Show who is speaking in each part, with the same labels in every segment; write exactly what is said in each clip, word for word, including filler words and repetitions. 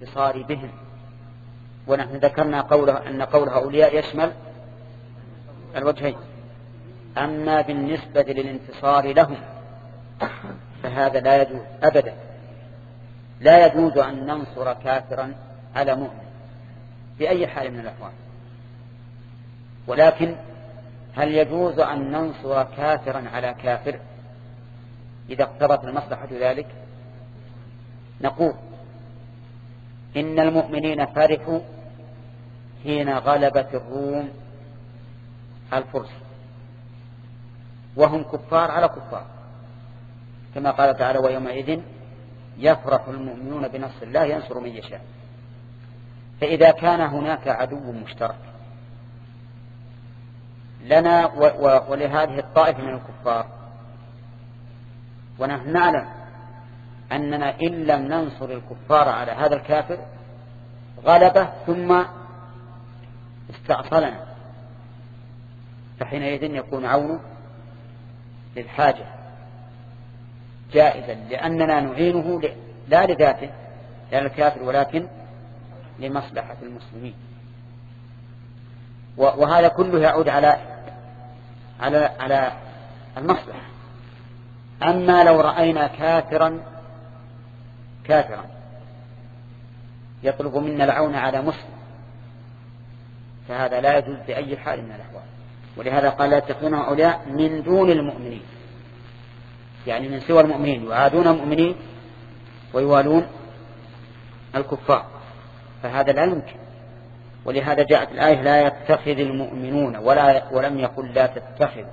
Speaker 1: الانتصار بهم. ونحن ذكرنا قوله أن قول هؤلاء يشمل الوجهين. أما بالنسبة للانتصار لهم فهذا لا يجوز أبدا. لا يجوز أن ننصر كافرا على مؤمن بأي حال من الأحوال. ولكن هل يجوز أن ننصر كافرا على كافر إذا اقتضت المصلحة ذلك؟ نقول إن المؤمنين فرحوا حين غلبت الروم الفرس وهم كفار على كفار، كما قال تعالى ويومئذ يفرح المؤمنون بنصر الله ينصر من يشاء. فإذا كان هناك عدو مشترك لنا ولهذه الطائفة من الكفار، ونحن نعلم أننا إن لم ننصر الكفار على هذا الكافر غلبه ثم استعصلنا، فحينئذ يكون عونه للحاجة جائزا، لأننا نعينه لا لذاته لا للكافر ولكن لمصلحة المسلمين. وهذا كله يعود على على على المصلحة. أما لو رأينا كافرا كافرا يطلب منا العون على مسلم فهذا لا يجوز بأي حال من الأحوال. ولهذا قال لا تتخذون أولياء من دون المؤمنين، يعني من سوى المؤمنين، يعادون المؤمنين ويوالون الكفار، فهذا لا يمكن. ولهذا جاءت الآية لا يتخذ المؤمنون ولا ولم يقل لا تتخذ،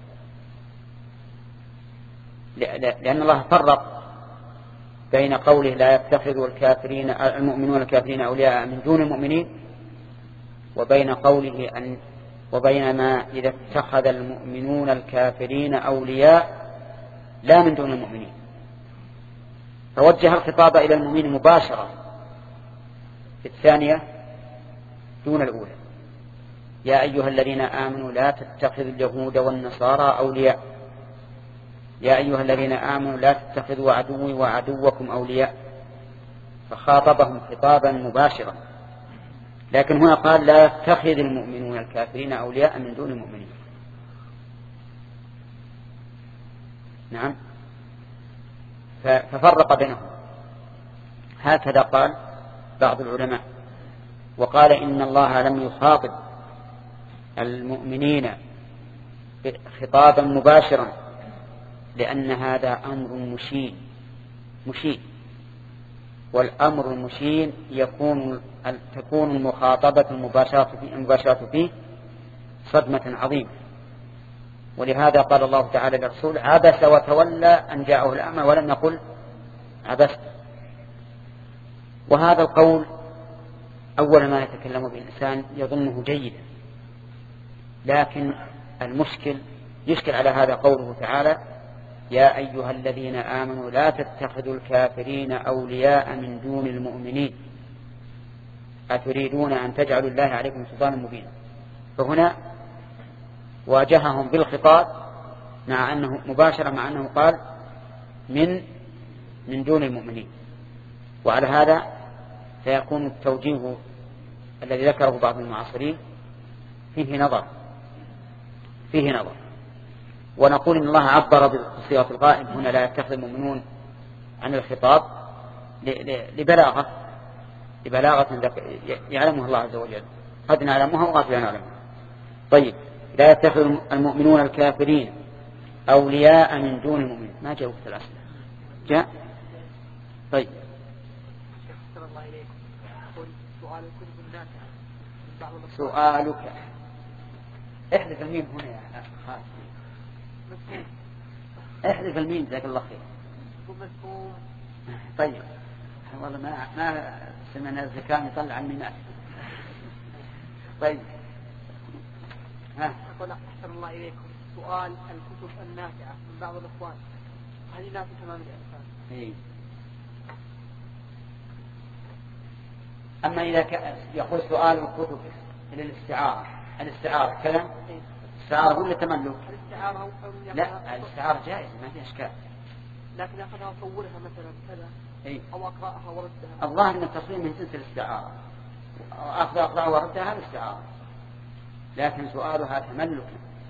Speaker 1: لأن الله فرق بين قوله لا يتخذ الكافرين المؤمنون الكافرين أولياء من دون المؤمنين وبين قوله أن وبين ما إذا اتخذ المؤمنون الكافرين أولياء لا من دون المؤمنين، فوجه الخطاب إلى المؤمنين مباشرة في الثانية دون الأولى. يا أيها الذين آمنوا لا تتخذوا اليهود والنصارى أولياء، يا أيها الذين آمنوا لا تتخذوا عدوي وعدوكم أولياء، فخاطبهم خطابا مباشرا. لكن هنا قال لا يتخذ المؤمنون الكافرين أولياء من دون المؤمنين. نعم، ففرق بينهم. هكذا قال بعض العلماء. وقال إن الله لم يخاطب المؤمنين خطابا مباشرا لأن هذا أمر مشين مشين والأمر المشين يكون تكون المخاطبة المباشرة فيه صدمة عظيمة. ولهذا قال الله تعالى للرسول عبس وتولى أن جاءه الأعمى ولم يقل عبست. وهذا القول أول ما يتكلم به الإنسان يظنه جيدا، لكن المشكل يشكل على هذا قوله تعالى يا أيها الذين آمنوا لا تتخذوا الكافرين أولياء من دون المؤمنين أتريدون أن تجعلوا الله عليكم سلطانا مبينا. فهنا واجههم بالخطاب مع أنه مباشرة مع أنه قال من من دون المؤمنين. وعلى هذا فيكون التوجيه الذي ذكره بعض المعاصرين فيه نظر فيه نظر ونقول إن الله عبر بصيغة الغائب هنا لا يتخذ المؤمنون عن الخطاب لبلاغة لبلاغة يعلمها الله عز وجل، قد نعلمها وقد لا نعلمها. طيب لا يتخذ المؤمنون الكافرين أولياء من دون المؤمنين، ما جاء وقت الأسئلة جاء. طيب سؤالك احذف الميم هنا يا خالد، احذف الميم جزاك الله خير. طيب والله ما ما سمعنا الزكام يطلع الميمات. طيب
Speaker 2: ها أقول أحسن الله إليكم سؤال الكتب النافعة من بعض الإخوان هذه نافعة تمام الإنسان.
Speaker 1: إيه. أما إذا يقول سؤال الكتب للاستعارة، الاستعارة كلام الاستعارة ولا تملك؟
Speaker 2: الاستعارة أو
Speaker 1: لا الاستعارة جائزة ما في إشكال،
Speaker 2: لكن أخذها وصورها مثلا كذا
Speaker 1: إيه؟
Speaker 2: أو أقرأها وردها.
Speaker 1: الظاهر أن التصوير من جنس الاستعارة، أخذ أقرأ وردها الاستعارة، لكن سؤالها تملك،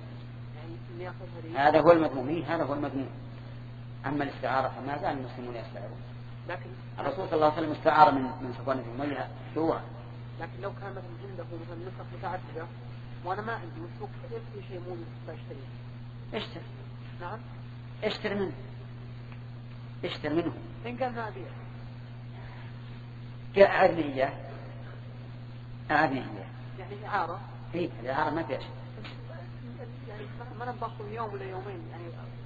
Speaker 1: هذا هو المذموم، هذا هو المذموم. أما الاستعارة فما زال المسلمون يستعارون. لكن الرسول صلى الله عليه وسلم استعار من من صفوان بن أمية شروعا.
Speaker 2: لكن لو كان مثلا عنده مثلا نسخ متعددة وأنا ما عندي وسوق في شيء مو بشتري.
Speaker 1: اشتر.
Speaker 2: نعم.
Speaker 1: اشتر منه. اشتر منه.
Speaker 2: إن كان ما أبيع.
Speaker 1: كأعرني إياه. أعرني إياه.
Speaker 2: يعني إعارة.
Speaker 1: إيه الإعارة ما فيها شيء.
Speaker 2: يعني ما نضخم يوم ولا يومين يعني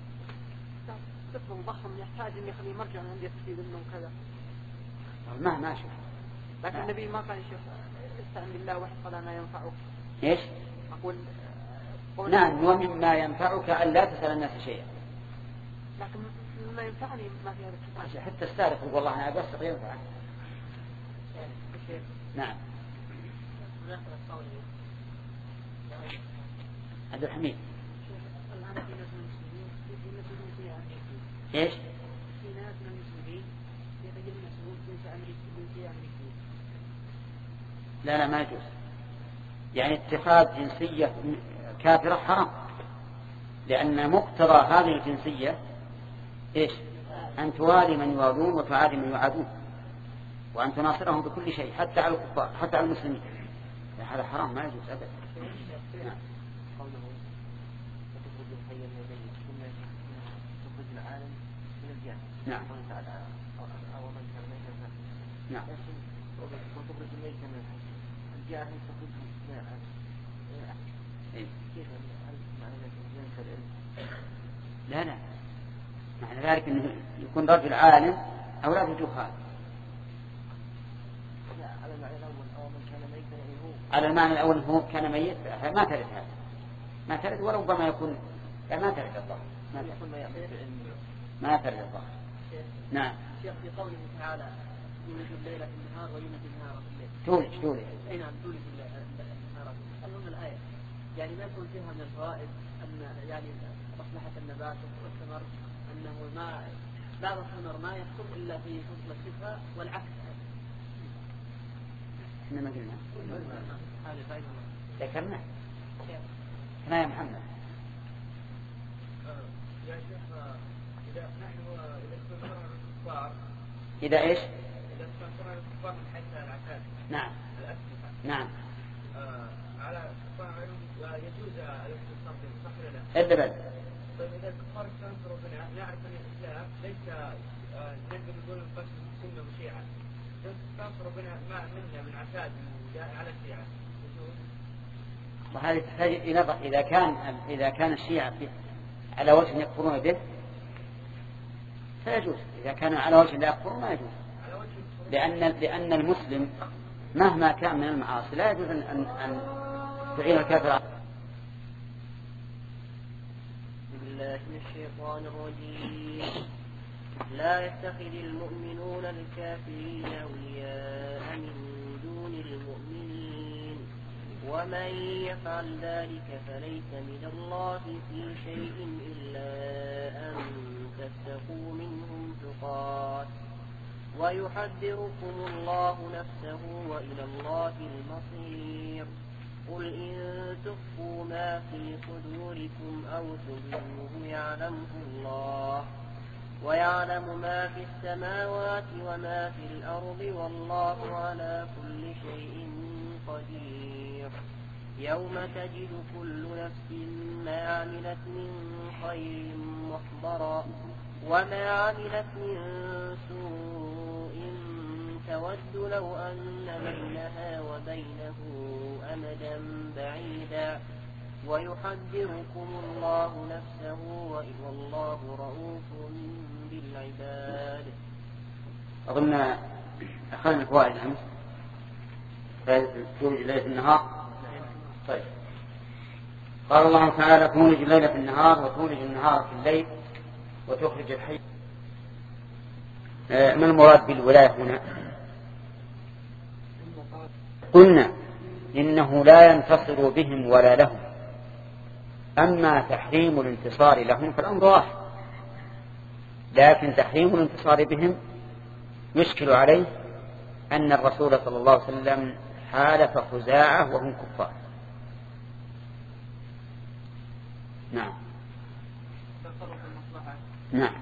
Speaker 2: طفل ضخم يحتاج إني أخليه مرجع عندي أستفيد منه وكذا.
Speaker 1: ما ما شوف.
Speaker 2: لكن النبي ما قال شيخ استعن بالله واحفظ ما ينفعك.
Speaker 1: إيش؟
Speaker 2: أقول.
Speaker 1: نعم ومما ينفعك أن لا تسأل الناس شيئا.
Speaker 2: لكن ما ينفعني ما في هذا الكتاب.
Speaker 1: حتى السارق يقول والله أنا بس ينفع. نعم. عبد الحميد. ايش؟
Speaker 2: في ناس من المسلمين يتجنسون جنس أمريكي.
Speaker 1: لا لا ما يجوز. يعني اتخاذ جنسية كافرة حرام، لأن مقتضى هذه الجنسية ايش؟ أن توالي من يوالون وتعادي من يعادون، وأن تناصرهم بكل شيء حتى على الكفار حتى على المسلمين. هذا حرام ما يجوز أبدا. نعم. نعم. نعم. لا لا معنى ذلك أنه يكون رجل عالم أو لا تجوه هذا. على المعنى الأول هو كان ميت ما ترد هذا، ما ترد وربما يكون لا ما ترد الظاهر، ما ترد ما ترد الظاهر. نعم.
Speaker 2: شيخ في قوله تعالى يولج الليل في النهار ويولج النهار في الليل.
Speaker 1: تولج تولج.
Speaker 2: أي نعم تولج النهار. أظن الآية يعني ما يكون فيها من الفوائد أن يعني مصلحة النبات والثمر أنه ما بعض الثمر ما يحصل إلا في فصل الشتاء والعكس.
Speaker 1: احنا ما قلنا ذكرنا هنا يا محمد.
Speaker 3: يا شيخ إذا نحن إذا استنصرنا الكفار
Speaker 1: إذا إيش؟
Speaker 3: إذا استنصرنا الكفار من حيث العتاد.
Speaker 1: نعم.
Speaker 3: الأسلحة.
Speaker 1: نعم.
Speaker 3: آه على الكفار يجوز الاستنصار بهم صح ولا لا؟
Speaker 1: إلا بل.
Speaker 3: طيب إذا الكفار استنصروا بنا نعرف أن الإسلام ليس آه نقدر نقول القسم سنة وشيعة. استنصروا بنا ما منا من عتاد على الشيعة.
Speaker 1: وهذه تحتاج إلى نظر. إذا كان إذا كان الشيعة على وجه يكفرون به فيجوز، إذا كانوا على وجه لا يكفرون ما يجوز، لأن لأن المسلم مهما كان من المعاصي لا يجوز أن أن تعين الكافر.
Speaker 4: بالله من الشيطان الرجيم. لا يتخذ المؤمنون الكافرين أولياء من دون المؤمنين ومن يفعل ذلك فليس من الله في شيء إلا أن تتقوا منهم تقات ويحذركم الله نفسه وإلى الله المصير. قل إن تخفوا ما في صدوركم أو تبدوه يعلمه الله ويعلم ما في السماوات وما في الأرض والله على كل شيء قدير. يوم تجد كل نفس ما عملت من خير محضرا وما عملت من سوء تود لو أن بينها وبينه أمدا بعيدا ويحذركم الله نفسه والله رؤوف بالعباد.
Speaker 1: أظن أخذنا الفوائد أمس. تولج الليل في النهار. طيب قال الله تعالى تولج الليل في النهار وتولج النهار في الليل وتخرج الحي. ما المراد بالولاية هنا؟ قلنا إنه لا ينتصر بهم ولا لهم، أما تحريم الانتصار لهم فالأمر واحد، لكن تحريم الانتصار بهم يشكل عليه أن الرسول صلى الله عليه وسلم حالف خزاعة وهم كفار. نعم نعم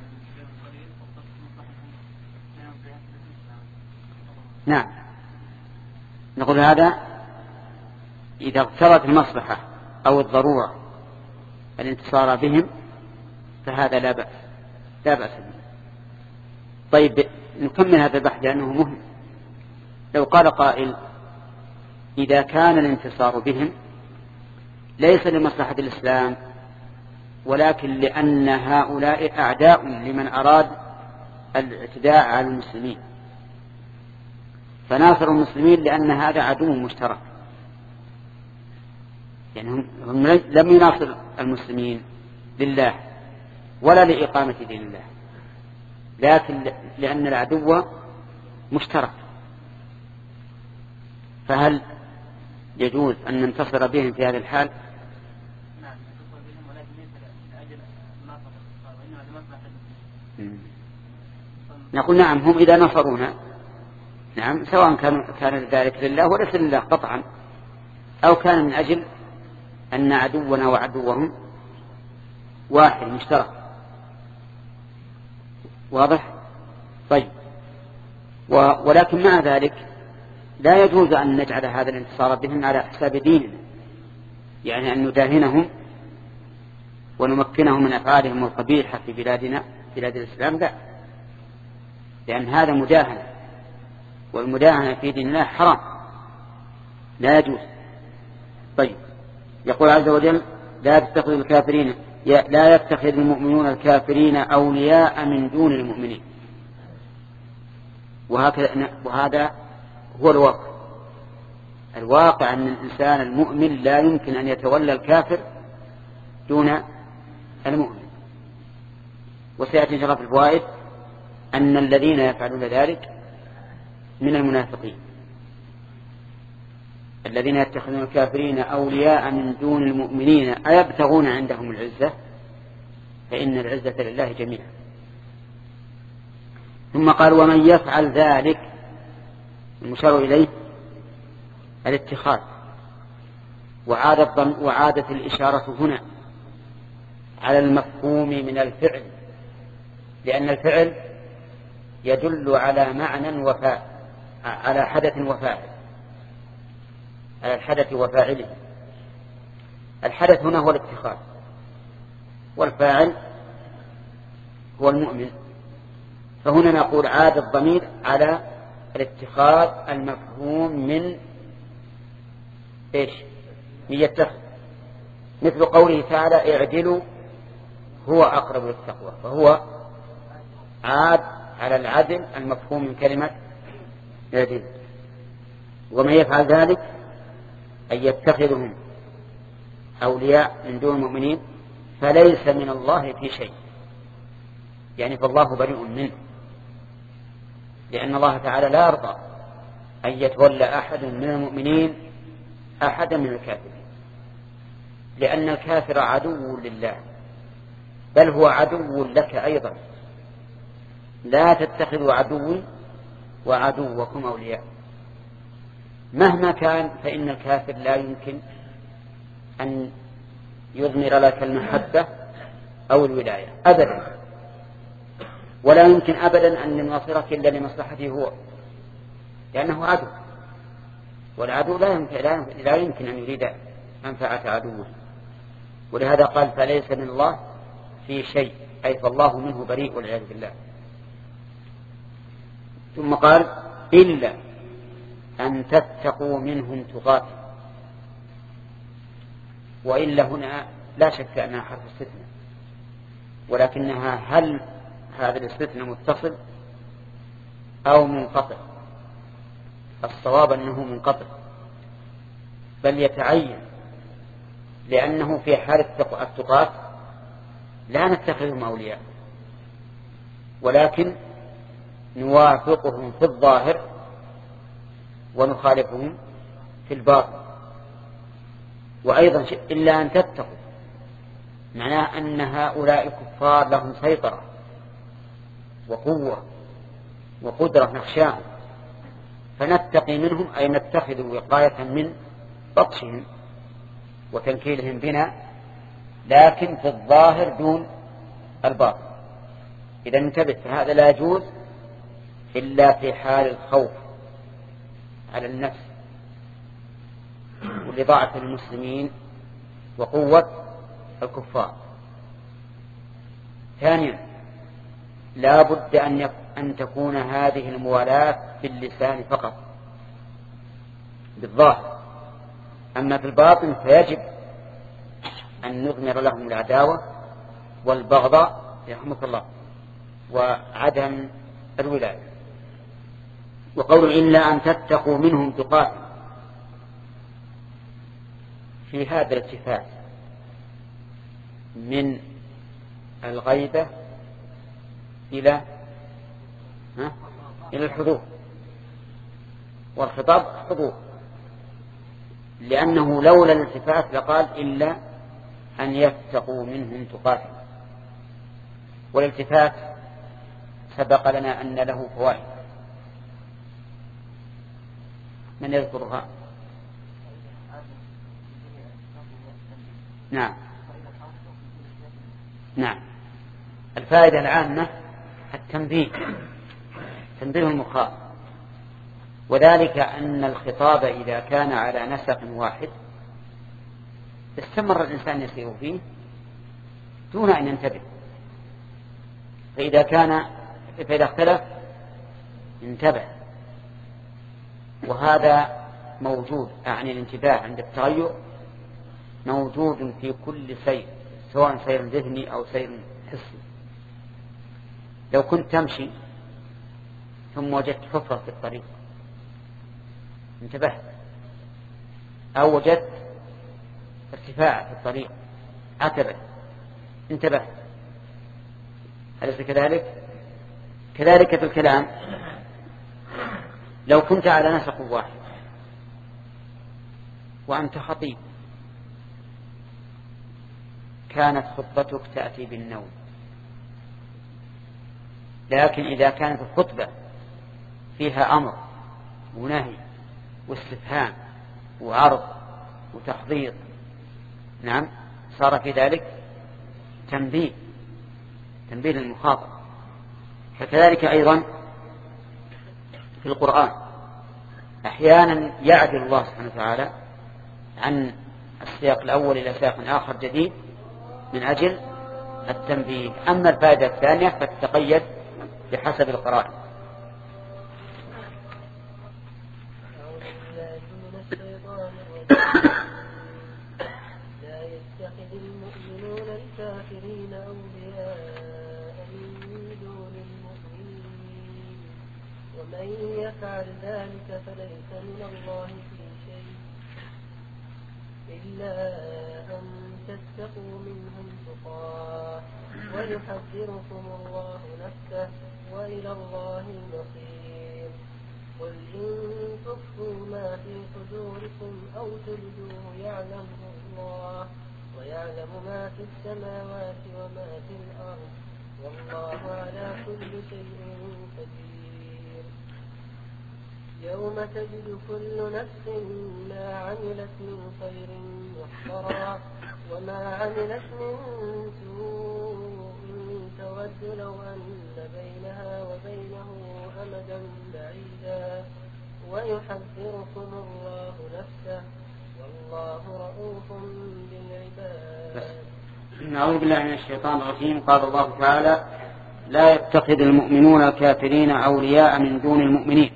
Speaker 1: نعم نقول هذا إذا اقتضت المصلحة أو الضرورة الانتصار بهم فهذا لا بأس لا بأس به. طيب نكمل هذا البحث لأنه مهم. لو قال قائل إذا كان الانتصار بهم ليس لمصلحة الإسلام ولكن لأن هؤلاء أعداء لمن أراد الاعتداء على المسلمين، فناصر المسلمين لأن هذا عدو مشترك، يعني هم لم يناصر المسلمين لله ولا لإقامة دين الله، لكن لأن العدو مشترك. فهل يجوز أن ننتصر بهم في هذه الحال؟ نقول نعم، هم إذا نصرونا نعم سواء كان كان ذلك لله وليس لله قطعا، أو كان من أجل أن عدونا وعدوهم واحد مشترك. واضح؟ طيب، ولكن مع ذلك لا يجوز أن نجعل هذا الانتصار بهم على حساب ديننا، يعني أن نداهنهم ونمكنهم من أفعالهم القبيحة في بلادنا بلاد الإسلام، لا، لأن هذا مداهنة، والمداهنة في دين الله حرام لا يجوز. طيب، يقول عز وجل لا تتخذوا الكافرين لا يتخذ المؤمنون الكافرين أولياء من دون المؤمنين. وهكذا وهذا هو الواقع. الواقع أن الإنسان المؤمن لا يمكن أن يتولى الكافر دون المؤمن. وسيأتي إن شاء الله في الفوائد أن الذين يفعلون ذلك من المنافقين، الذين يتخذون الكافرين أولياء من دون المؤمنين أيبتغون عندهم العزة، فإن العزة لله جميعا. ثم قال ومن يفعل ذلك، المشار إليه الاتخاذ، وعادت وعادت الإشارة هنا على المفهوم من الفعل، لأن الفعل يدل على معنى وفاعل، على حدث وفاعل، على الحدث وفاعله. الحدث هنا هو الاتخاذ، والفاعل هو المؤمن. فهنا نقول عاد الضمير على الاتخاذ المفهوم من ايش؟ من يتخذ، مثل قوله تعالى اعدلوا هو أقرب للتقوى، فهو عاد على العدل المفهوم من كلمة اعدل. ومن يفعل ذلك أن يتخذهم أولياء من دون المؤمنين فليس من الله في شيء، يعني فالله بريء منه، لأن الله تعالى لا يرضى أن يتولى أحد من المؤمنين أحدا من الكافرين، لأن الكافر عدو لله، بل هو عدو لك أيضا. لا تتخذوا عدوي وعدوكم أولياء. مهما كان فإن الكافر لا يمكن أن يضمر لك المحبة أو الولاية أبدا، ولا يمكن أبدا أن يناصرك إلا لمصلحته هو، لأنه عدو، والعدو لا يمكن, لا يمكن, لا يمكن أن يريد منفعة عدوه. ولهذا قال فليس من الله في شيء، أي فالله منه بريء والعياذ بالله. ثم قال إلا أن تتقوا منهم تقاتل. وإلا هنا لا شك أنها حرف استثناء، ولكنها هل هذا الاستثناء متصل أو منقطع؟ الصواب أنه منقطع، بل يتعين، لأنه في حال التقاة لا نتخذهم أولياء، ولكن نوافقهم في الظاهر ونخالفهم في الباطن. وأيضا إلا أن تتقوا، معناه أن هؤلاء الكفار لهم سيطرة وقوة وقدرة نخشاهم فنتقي منهم، أي نتخذ وقاية من بطشهم وتنكيلهم بنا، لكن في الظاهر دون الباطن. إذا انتبه، فهذا لا يجوز إلا في حال الخوف على النفس ولضعف المسلمين وقوة الكفار. ثانيا، لا بد أن, أن تكون هذه الموالاة باللسان فقط بالظاهر، أما في الباطن فيجب أن نضمر لهم العداوة والبغضاء يرحمك الله وعدم الولاية. وقول إلا أن تتقوا منهم تقاتل، في هذا الاتفاق من الغيبة إلى ها؟ إلى الحضور، والخطاب حضور، لأنه لولا الالتفات لقال إلا أن يتقوا منهم تقاتل. والالتفات سبق لنا أن له فوائد، من يذكرها؟ نعم نعم الفائدة العامة التنبيه، تنبيه المخاطب، وذلك أن الخطاب إذا كان على نسق واحد استمر الإنسان يسير فيه دون أن ينتبه، فإذا كان فإذا اختلف انتبه. وهذا موجود، أعني الانتباه عند التغير موجود في كل سير، سواء سير ذهني أو سير حسي. لو كنت تمشي ثم وجدت حفرة في الطريق انتبهت، أو وجدت ارتفاع في الطريق عتبة انتبهت. أليس كذلك؟ كذلك في الكلام، لو كنت على نسق واحد وأنت خطيب كانت خطبتك تأتي بالنوم، لكن إذا كانت الخطبة فيها أمر ونهي واستفهام وعرض وتحضير، نعم صار في ذلك تنبيه تنبيه للمخاطب. فكذلك أيضا في القرآن أحيانا يعدل الله سبحانه وتعالى عن السياق الأول إلى سياق آخر جديد من أجل التنبيه. أما الفائدة الثانية فتتقيد بحسب القرائن.
Speaker 4: لا يتخذ المؤمنون الكافرين أولياء من دون المؤمنين، ومن يفعل ذلك فليس من الله في شيء إلا أن تتقوا منهم تقاه ويحذركم الله نفسه وإلى الله المصير. قل إن تخفوا ما في صدوركم أو تبدوه يعلمه الله ويعلم ما في السماوات وما في الأرض والله على كل شيء قدير. يوم تجد كل نفس ما عملت من خير محضرا وما عملت من سوء تود لو أن بينها وبينه أمدا بعيدا ويحذركم الله نفسه والله رؤوف بالعباد.
Speaker 1: نعوذ بالله من الشيطان الرجيم. قال الله تعالى: لا يتخذ المؤمنون الكافرين أولياء من دون المؤمنين.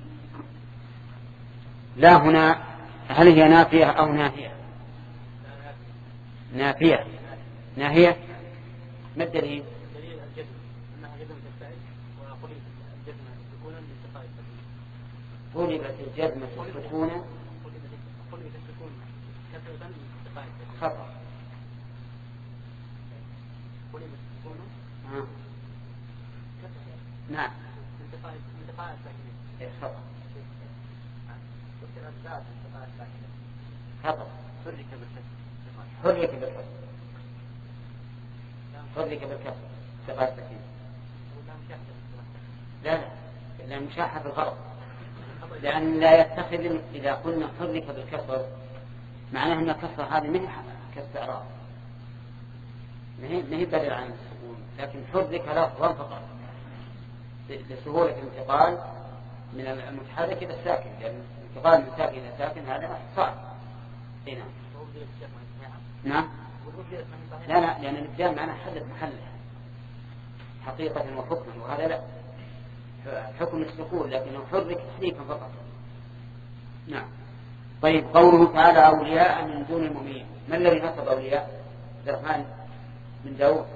Speaker 1: لا هنا هل هي نافية أو ناهية؟ نافية ناهية. ما الدليل؟
Speaker 2: دليل الجزم أنها جزم تستعد وقلبت الجزمة سكونا لالتقاء السكون.
Speaker 1: قلبت الجزمة سكونا
Speaker 2: قلبت السكون كثرة لالتقاء السكون.
Speaker 1: خطأ.
Speaker 2: قلبت السكون كثرة
Speaker 1: نعم
Speaker 2: لالتقاء لالتقاء الساكنين.
Speaker 1: خطأ.
Speaker 2: وكذا الزاد لالتقاء الساكنين.
Speaker 1: خطأ.
Speaker 2: حرك بالكسر.
Speaker 1: حرك بالكسر. حرك بالكسر. التقاء الساكنين. لا لا لأن مشاحة في الغرض، لأن لا يتخذ إذا قلنا حرك بالكسر معناه أن الكسر هذه من كاستعراض ما هي بدل عن السكون، لكن حرك لفظا فقط لسهولة الانتقال من المتحرك إلى الساكن، لأن الانتقال من ساكن إلى ساكن هذا صعب. هنا نعم لا لا لأن الإبدال معناه حدث محله حقيقة وحكما، وهذا لا حكم السكون لكنه حرك تحريكا فقط. نعم. طيب قوله تعالى أولياء من دون المؤمنين، ما الذي نصب أولياء؟ درهان من داود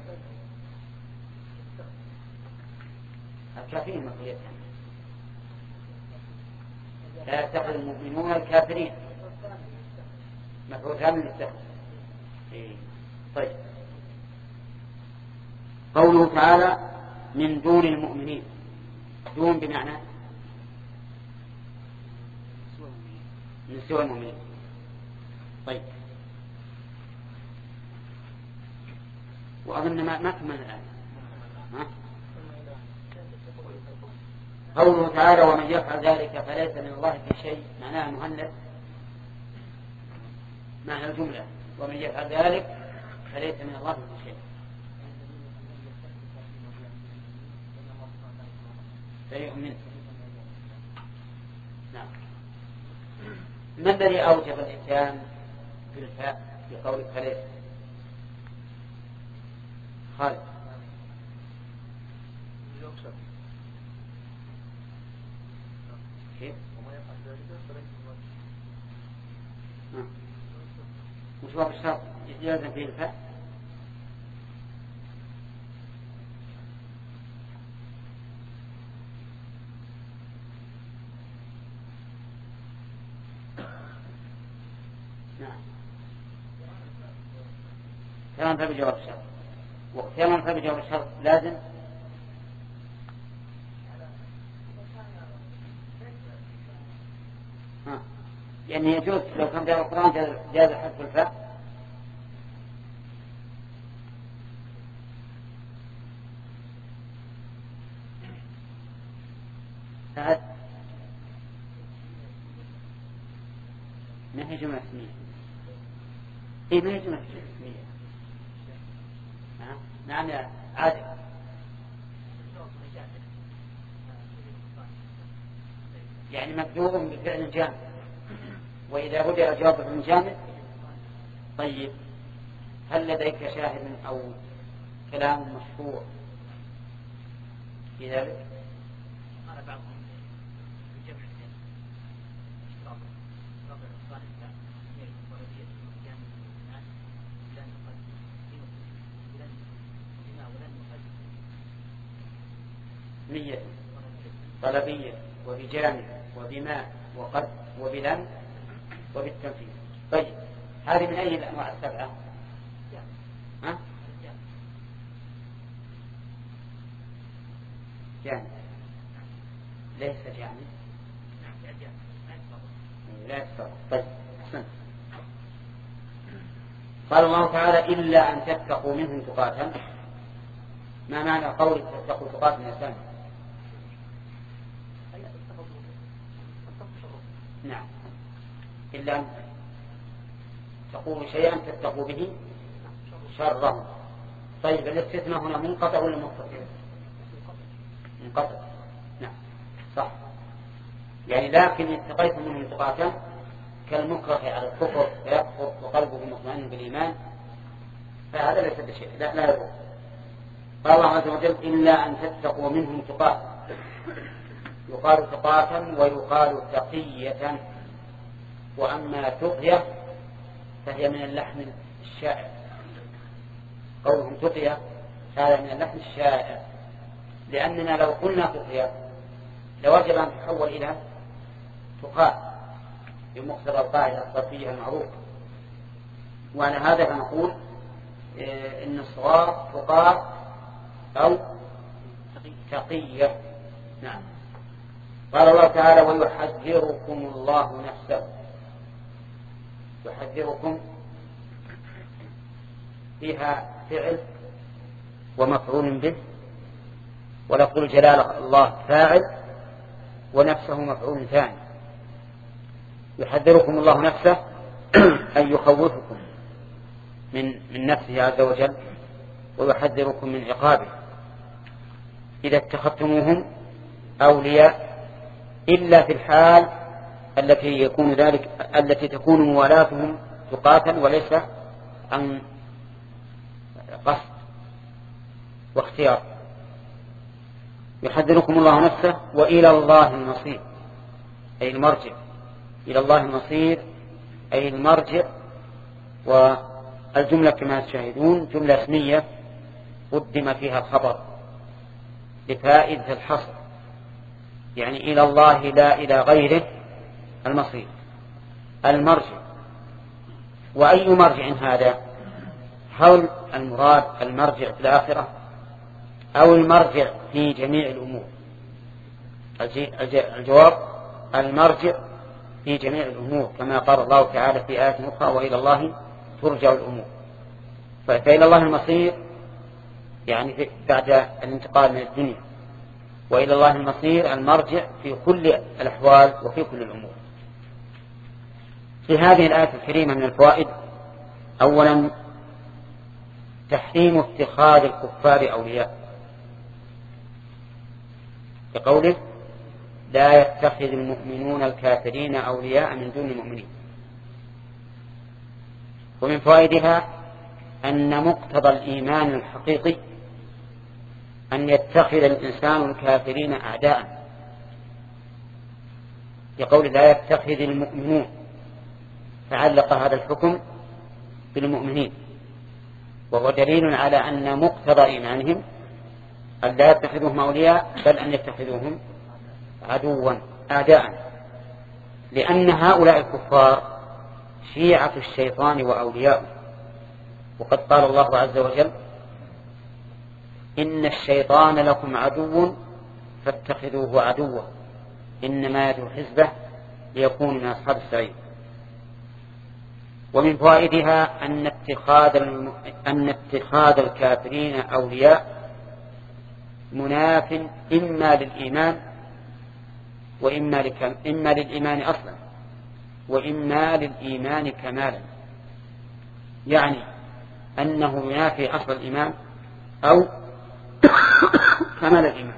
Speaker 1: الكافرين مقيتهم لا يتخذ المؤمنون الكافرين مفعول من التخذ. طيب قوله تعالى من دون المؤمنين، دون بمعنى من سوى المؤمنين. طيب وأظن ما ما كمل الآن. قوله تعالى ومن يفعل ذلك فليس من الله في شيء، معناها مهند معنى الجملة ومن يفعل ذلك فليس من الله في شيء فيؤمن. نعم. ما الذي أوجب الإتيان بالفاء في قول فليس؟ خالد كيف؟ مش واضح الشرط يلزم فيه الفاء؟ نعم. كلام فاء بجواب الشرط، وكلام فاء بجواب الشرط لازم ها. يعني يجوز لو كان في القرآن جاز حذف الفاء. سعد ما هي جملة اسمية؟ ايه ما هي جملة اسمية؟ نعم يا عادل. يعني مبدوء بفعل جامد، وإذا بدأ جوابه من جامد. طيب هل لديك شاهد أو كلام مشهور في ذلك؟ نية طلبية وبجانب وبما وقد وبلم وبالتنفيذ. طيب هذه من أي الأنواع السبعة؟ ها؟ جانب ليس جانب لا يتصرف. طيب أحسنت. قال الله تعالى إلا أن تتقوا منهم تقاتا. ما معنى قول تتقوا تقاتا يا سامي؟ نعم إلا أن تقول شيئا تتقوا به شره. طيب الاستثناء هنا منقطع ولا منقطع؟ منقطع. نعم صح. يعني لكن اتقيتم منه تقاتا كالمكره على الكفر فيكفر وقلبه مطمئن بالإيمان، فهذا ليس بشيء لا, لا يضر. قال الله عز وجل إلا أن تتقوا منهم تقاتا. يقال تقاتا ويقال تقية. وأما تقية فهي من اللحن الشائع. قولهم تقية هذا من اللحن الشائع، لأننا لو قلنا تقية لوجب أن تحول إلى تقاة بمقتضى القاعدة الصرفية المعروفة. وعلى هذا فنقول إن الصواب تقاة أو تقية. نعم. قال الله تعالى ويحذركم الله نفسه. يحذركم فيها فعل ومفعول به، ولفظ الجلالة الله فاعل ونفسه مفعول ثاني. يحذركم الله نفسه أن يخوفكم من من نفسه عز وجل، ويحذركم من عقابه إذا اتخذتموهم أولياء، إلا في الحال التي يكون ذلك التي تكون موالاتهم تقاتل وليس عن قصد واختيار. يحذركم الله نفسه وإلى الله المصير، أي المرجع. إلى الله المصير أي المرجع. والجملة كما تشاهدون جملة اسمية قدم فيها الخبر لفائدة الحصر، يعني إلى الله لا إلى غيره المصير المرجع. وأي مرجع هذا؟ هل المراد المرجع في الآخرة أو المرجع في جميع الأمور؟ الجواب المرجع في جميع الأمور، كما قال الله تعالى في آية أخرى وإلى الله ترجع الأمور. فإلى الله المصير يعني بعد الانتقال من الدنيا، وإلى الله المصير المرجع في كل الأحوال وفي كل الأمور. في هذه الآية الكريمة من الفوائد: أولا تحريم اتخاذ الكفار أولياء، بقوله لا يتخذ المؤمنون الكافرين أولياء من دون المؤمنين. ومن فوائدها أن مقتضى الإيمان الحقيقي أن يتخذ الإنسان الكافرين أعداء، بقول لا يتخذ المؤمنون، فعلق هذا الحكم بالمؤمنين، وهو دليل على أن مقتضى إيمانهم أن لا يتخذوهم أولياء بل أن يتخذوهم عدوا أعداء، لأن هؤلاء الكفار شيعة الشيطان وأولياءه. وقد قال الله عز وجل إن الشيطان لكم عدو فاتخذوه عدوا إنما يدعو حزبه ليكون من أصحاب السعير. ومن فوائدها أن اتخاذ الم... أن اتخاذ الكافرين أولياء مناف إما للإيمان وإما لك... إما للإيمان أصلا وإما للإيمان كمالا، يعني أنه ينافي أصل الإيمان أو كمال الإيمان.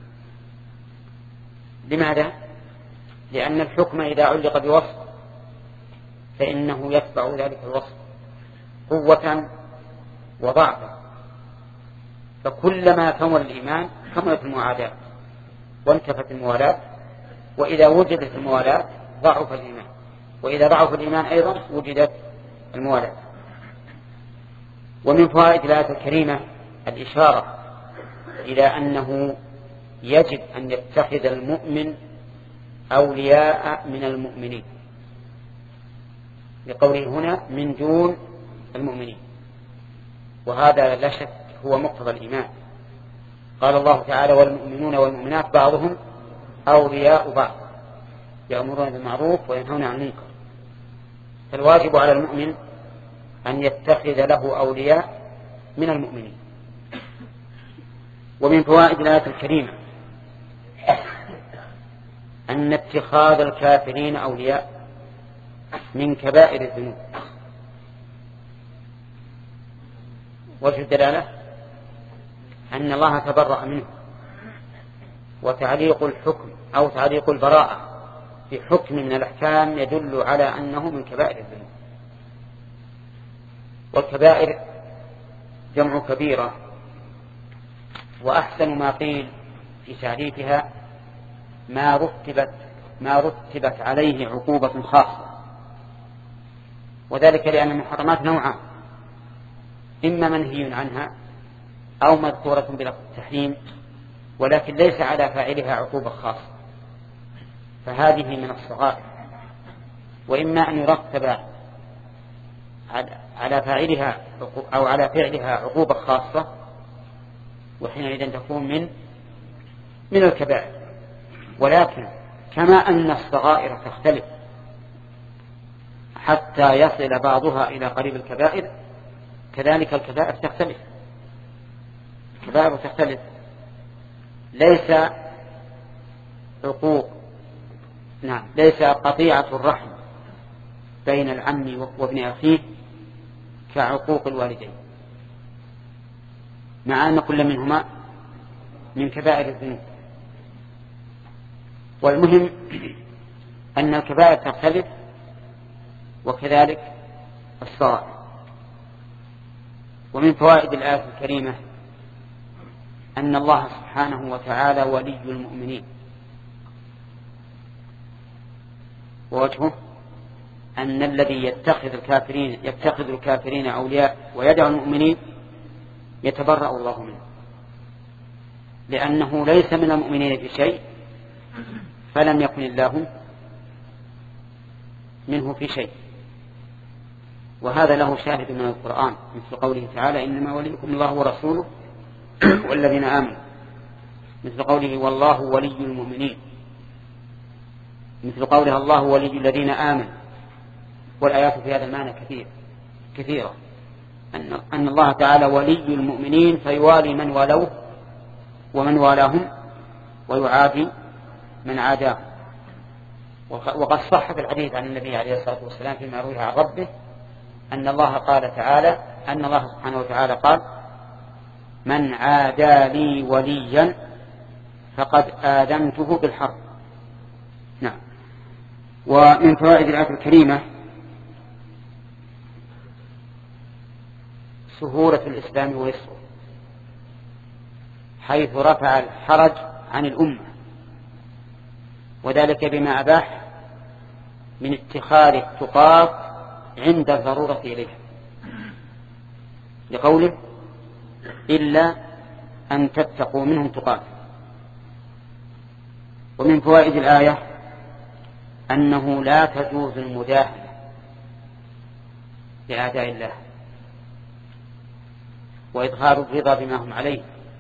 Speaker 1: لماذا؟ لأن الحكم إذا علق بوصف فإنه يتبع ذلك الوصف قوة وضعفا، فكلما كمل الإيمان كملت المعاداة وانتفت الموالاة، وإذا وجدت الموالاة ضعف الإيمان، وإذا ضعف الإيمان أيضا وجدت الموالاة. ومن فوائد الآية الكريمة الإشارة إلى أنه يجب أن يتخذ المؤمن أولياء من المؤمنين، لقوله هنا من دون المؤمنين، وهذا لا شك هو مقتضى الإيمان. قال الله تعالى والمؤمنون والمؤمنات بعضهم أولياء بعض يأمرون بالمعروف وينهون عن المنكر. فالواجب على المؤمن أن يتخذ له أولياء من المؤمنين. ومن فوائد الآية الكريمة أن اتخاذ الكافرين أولياء من كبائر الذنوب. وجه الدلالة أن الله تبرأ منه، وتعليق الحكم أو تعليق البراءة في حكم من الأحكام يدل على أنه من كبائر الذنوب. والكبائر جمع كبيرة، وأحسن ما قيل في تعريفها ما رتبت ما رتبت عليه عقوبة خاصة، وذلك لأن المحرمات نوعان: إما منهي عنها أو مذكورة بلفظ التحريم ولكن ليس على فاعلها عقوبة خاصة، فهذه من الصغائر. وإما أن يرتب على فاعلها أو على فعلها عقوبة خاصة، وحينئذ تكون من من الكبائر. ولكن كما أن الصغائر تختلف حتى يصل بعضها إلى قريب الكبائر، كذلك الكبائر تختلف. الكبائر تختلف، ليس عقوق نعم ليس قطيعة الرحم بين العم وابن أخيه كعقوق الوالدين، مع أن كل منهما من كبائر الذنوب. والمهم أن الكبائر تختلف وكذلك الصغائر. ومن فوائد الآية الكريمة أن الله سبحانه وتعالى ولي المؤمنين، ووجهه أن الذي يتخذ الكافرين يتخذ الكافرين أولياء ويدعو المؤمنين يتبرأ الله منه، لأنه ليس من المؤمنين في شيء فلم يكن الله منه في شيء. وهذا له شاهد من القرآن مثل قوله تعالى إنما وليكم الله ورسوله والذين آمنوا، مثل قوله والله ولي المؤمنين، مثل قولها الله ولي الذين آمنوا. والآيات في هذا المعنى كثير كثيرة، أن, أن الله تعالى ولي المؤمنين فيوالي من والوه ومن والاهم ويعادي من عاداه. وقد صح في الحديث عن النبي عليه الصلاة والسلام فيما روي عن ربه أن الله قال تعالى أن الله سبحانه وتعالى قال من عادى لي وليا فقد آذنته بالحرب. نعم. ومن فوائد الآية الكريمة سهولة الإسلام ويسره، حيث رفع الحرج عن الأمة، وذلك بما أباح من اتخاذ التقاة عند الضرورة إليها، لقوله إلا أن تتقوا منهم تقاة. ومن فوائد الآية أنه لا تجوز المداهنة لأعداء الله وإظهار الرضا بما هم عليه،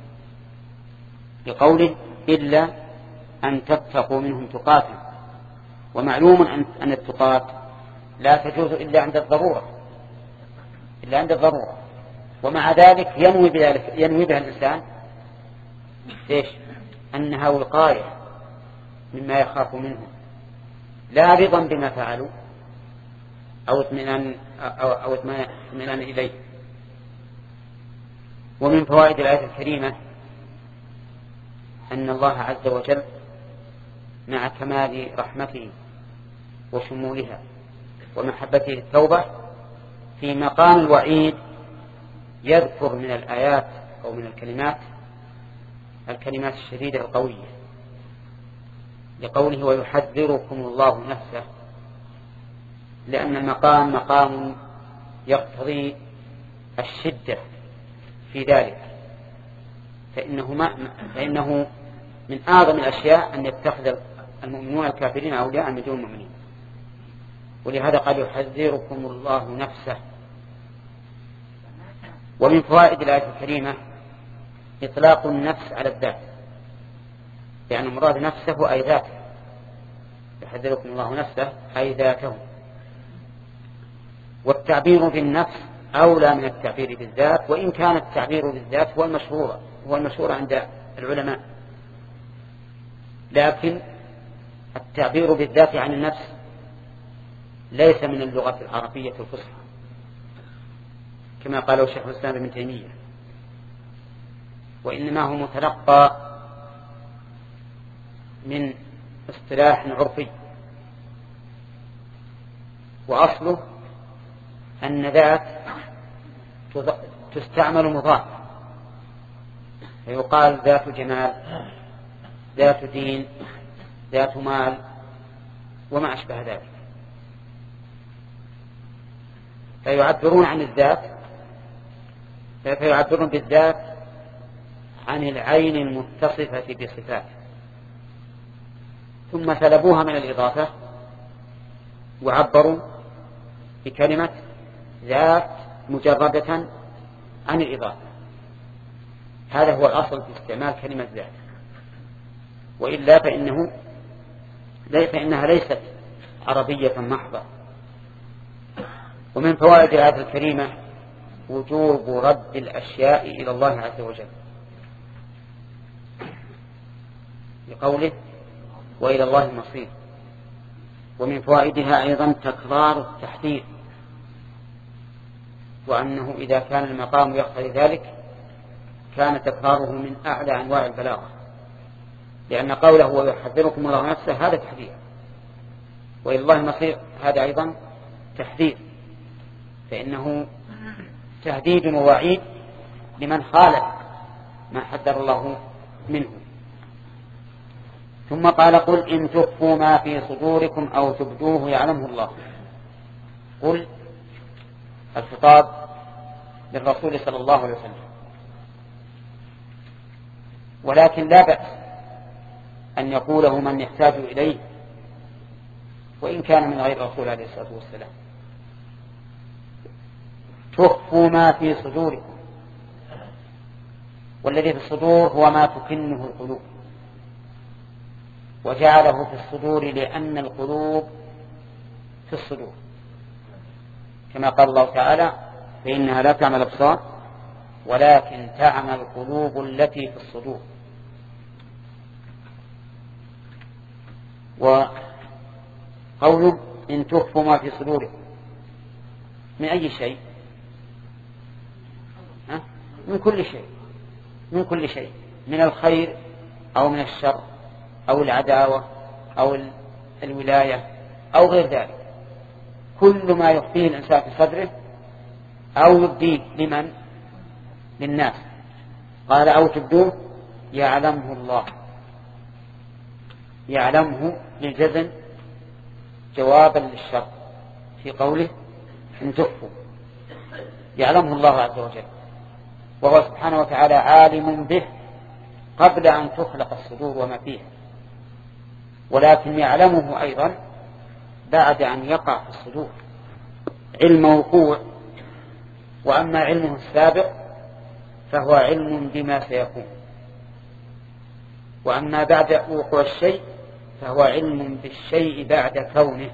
Speaker 1: لقوله إلا أن تتقوا منهم تقاة. ومعلوم أن التقاة لا تجوز إلا عند الضرورة إلا عند الضرورة ومع ذلك ينوي بذلك ينوي بها الإنسان إيش؟ أنها وقاية مما يخاف منه، لا رضا بما فعلوا أو اطمئنان أو أو اطمئنان إليه. ومن فوائد الآية الكريمة أن الله عز وجل مع كمال رحمته وشمولها ومحبته التوبة في مقام الوعيد يذكر من الآيات أو من الكلمات الكلمات الشديدة القوية، لقوله ويحذركم الله نفسه، لأن المقام مقام يقتضي الشدة في ذلك، فإنه, ما فإنه من أعظم الأشياء أن يتخذ المؤمنون الكافرين أولياء من دون المؤمنين، ولهذا قال يحذركم الله نفسه. ومن فوائد الآية الكريمة إطلاق النفس على الذات، يعني مراد نفسه أي ذاته، يحذركم الله نفسه أي ذاته. والتعبير بالنفس أولى من التعبير بالذات، وإن كان التعبير بالذات هو المشهور هو المشهور عند العلماء، لكن التعبير بالذات عن النفس ليس من اللغة العربية الفصحى كما قاله شيخ الإسلام ابن تيمية، وإنما هو متلقى من اصطلاح عرفي، وأصله أن ذات تستعمل مضاف، فيقال ذات جمال، ذات دين، ذات مال، وما أشبه ذلك. فيعبرون عن الذات فيعبرون بالذات عن العين المتصفة بصفات، ثم سلبوها من الإضافة وعبروا بكلمة ذات مجردة عن الإضافة. هذا هو الأصل في استعمال كلمة ذات، وإلا فإنه فإنها ليست عربية محضة. ومن فوائد الآية الكريمة وجوب رد الأشياء إلى الله عز وجل، لقوله وإلى الله المصير، ومن فوائدها أيضا تكرار التحذير، وأنه إذا كان المقام يقتضي ذلك كان تكراره من أعلى أنواع البلاغة، لأن قوله ويحذركم الله نفسه هذا تحذير، وإلى الله المصير هذا أيضا تحذير، فإنه تهديد ووعيد لمن خالف ما حذر الله منه. ثم قال قل إن تخفوا ما في صدوركم أو تبدوه يعلمه الله. قل الخطاب للرسول صلى الله عليه وسلم، ولكن لا بأس أن يقوله من يحتاج إليه وإن كان من غير الرسول عليه الصلاة والسلام. تخفوا ما في صدوركم، والذي في الصدور هو ما تكنه القلوب، وجعله في الصدور لأن القلوب في الصدور، كما قال الله تعالى فإنها لا تعمل الأبصار ولكن تعمل القلوب التي في الصدور. وقوله إن تخفوا ما في صدوركم من أي شيء؟ ها؟ من كل شيء، من كل شيء، من الخير أو من الشر أو العداوة أو الولاية أو غير ذلك، كل ما يخفيه الإنسان في صدره أو يبديه لمن؟ للناس. قال أو تبدوه يعلمه الله، يعلمه للجزم جوابا للشر في قوله إن تخفوا، يعلمه الله عز وجل، وهو سبحانه وتعالى عالم به قبل أن تخلق الصدور وما فيها، ولكن يعلمه أيضا بعد أن يقع في الصدور علم وقوع. وأما علمه السابق فهو علم بما سيكون، وأما بعد وقوع الشيء فهو علم بالشيء بعد كونه.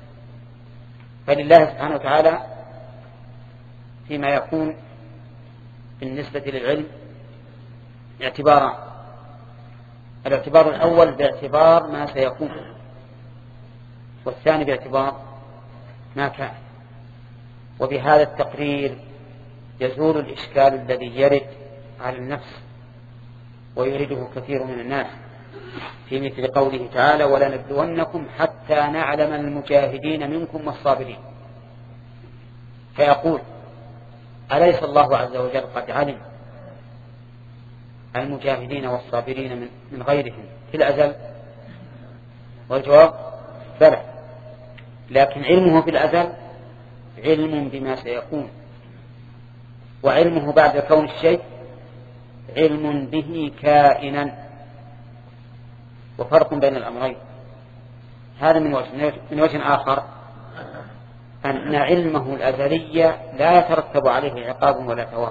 Speaker 1: فلله سبحانه وتعالى فيما يكون بالنسبة للعلم اعتباران: الاعتبار الأول باعتبار ما سيكون، والثاني باعتبار ما كان. وبهذا التقرير يزول الإشكال الذي يرد على النفس ويرده كثير من الناس في مثل قوله تعالى ولنبلونكم حتى نعلم المجاهدين منكم والصابرين. فيقول أليس الله عز وجل قد علم المجاهدين والصابرين من غيرهم في الأزل؟ والجواب بلى، لكن علمه في الأزل علم بما سيكون، وعلمه بعد كون الشيء علم به كائنا، وفرق بين الأمرين. هذا من وجه. من وجه آخر أن علمه الأزلي لا يترتب عليه عقاب ولا ثواب،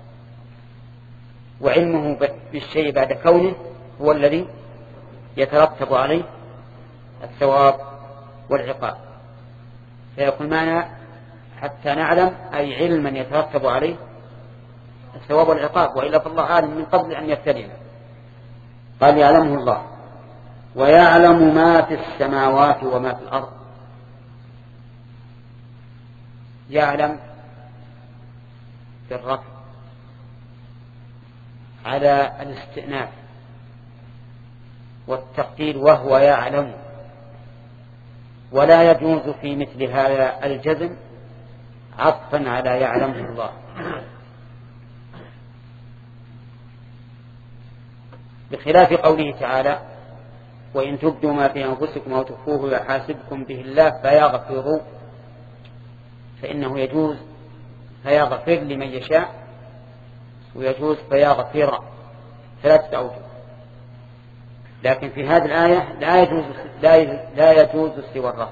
Speaker 1: وعلمه بالشيء بعد كونه هو الذي يترتب عليه الثواب والعقاب. فيقول معنا حتى نعلم أي علما يترتب عليه الثواب والعقاب، وإلا فالله عالم من قبل أن يبتلينا. قال يعلمه الله ويعلم ما في السماوات وما في الأرض. يعلم بالرفع على الاستئناف والتقدير وهو يعلم، ولا يجوز في مثل هذا الجزم عطفا على يعلمه الله، بخلاف قوله تعالى وإن تبدوا ما في أنفسكم أو تخفوه يحاسبكم به الله فيغفر، فإنه يجوز فيغفر لمن يشاء، ويجوز فيغفر، ثلاثة أوجه. لكن في هذه الآية لا يجوز لا يجوز سوى الرفع.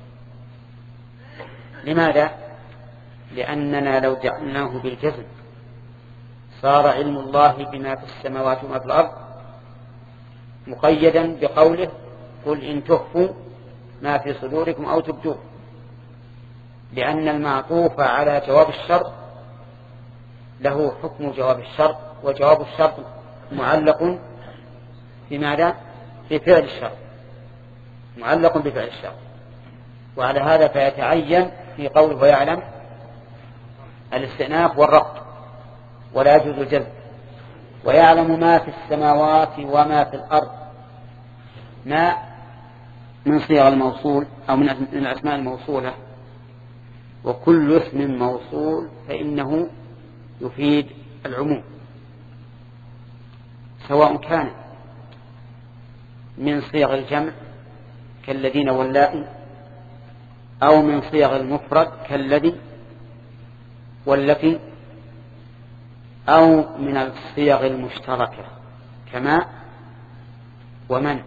Speaker 1: لماذا؟ لأننا لو جعلناه بالجزم صار علم الله بما في السماوات وما في الأرض مقيدا بقوله قل إن تخفوا ما في صدوركم أو تبدوه، لأن المعطوف على جواب الشرط له حكم جواب الشرط، وجواب الشرط معلق في ماذا؟ في فعل الشرط، معلق بفعل الشرط. وعلى هذا فيتعين في قوله ويعلم الاستئناف والربط ولا يجوز الجذب. ويعلم ما في السماوات وما في الأرض، ما من صيغ الموصول أو من الأسماء الموصولة، وكل اسم موصول فإنه يفيد العموم، سواء كان من صيغ الجمع كالذين واللائي، أو من صيغ المفرد كالذي والتي، أو من الصيغ المشتركة كما ومن.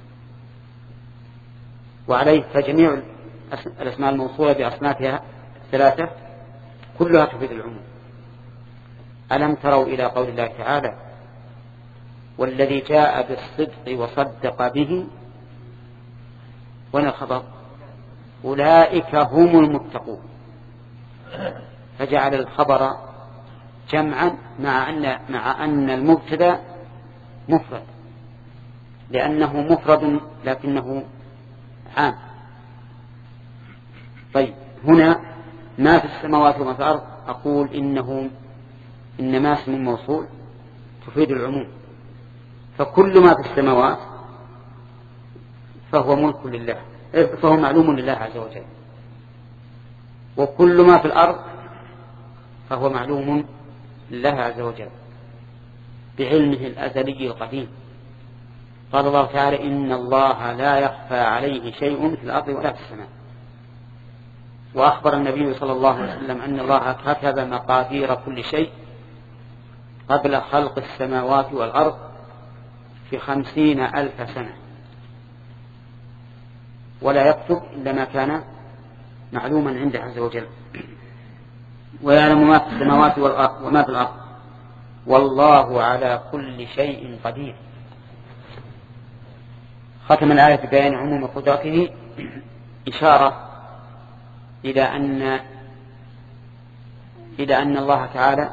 Speaker 1: وعليه فجميع الأسماء الموصولة بأصنافها الثلاثة كلها تفيد العموم. ألم تروا إلى قول الله تعالى والذي جاء بالصدق وصدق به، وين الخبر؟ أولئك هم المتقون، فجعل الخبر جمعا مع أن, مع أن المبتدا مفرد، لأنه مفرد لكنه عام. طيب هنا ما في السماوات وما في الأرض، أقول إنه إنما اسم موصول تفيد العموم، فكل ما في السماوات فهو ملك لله، فهو معلوم لله عز وجل، وكل ما في الأرض فهو معلوم لله عز وجل بعلمه الأزلي القديم. قال الله تعالى إن الله لا يخفى عليه شيء في الأرض ولا في السماء. وأخبر النبي صلى الله عليه وسلم أن الله كتب مقادير كل شيء قبل خلق السماوات والأرض في خمسين ألف سنة، ولا يكتب إلا ما كان معلوما عنده عز وجل. ويعلم ما في السماوات وما في الأرض والله على كل شيء قدير. ختم الآية ببيان عموم قدرته إشارة إلى أن إلى أن الله تعالى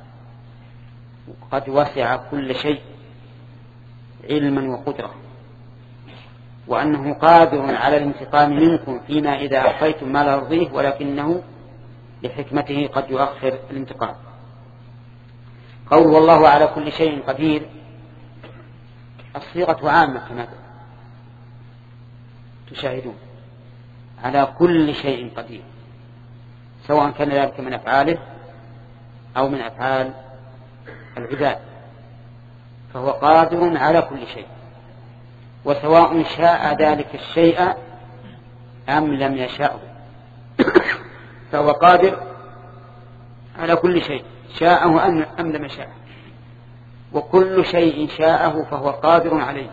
Speaker 1: قد وسع كل شيء علما وقدرة، وأنه قادر على الانتقام منكم فيما إذا أعطيتم ما لا يرضيه، ولكنه لحكمته قد يؤخر الانتقام. قول والله على كل شيء قدير الصيغة عامة كما تشاهدون، على كل شيء قدير، سواء كان ذلك من أفعاله أو من أفعال العباد، فهو قادر على كل شيء، وسواء شاء ذلك الشيء أم لم يشاءه فهو قادر على كل شيء شاءه أم لم يشاءه، وكل شيء شاءه فهو قادر عليه،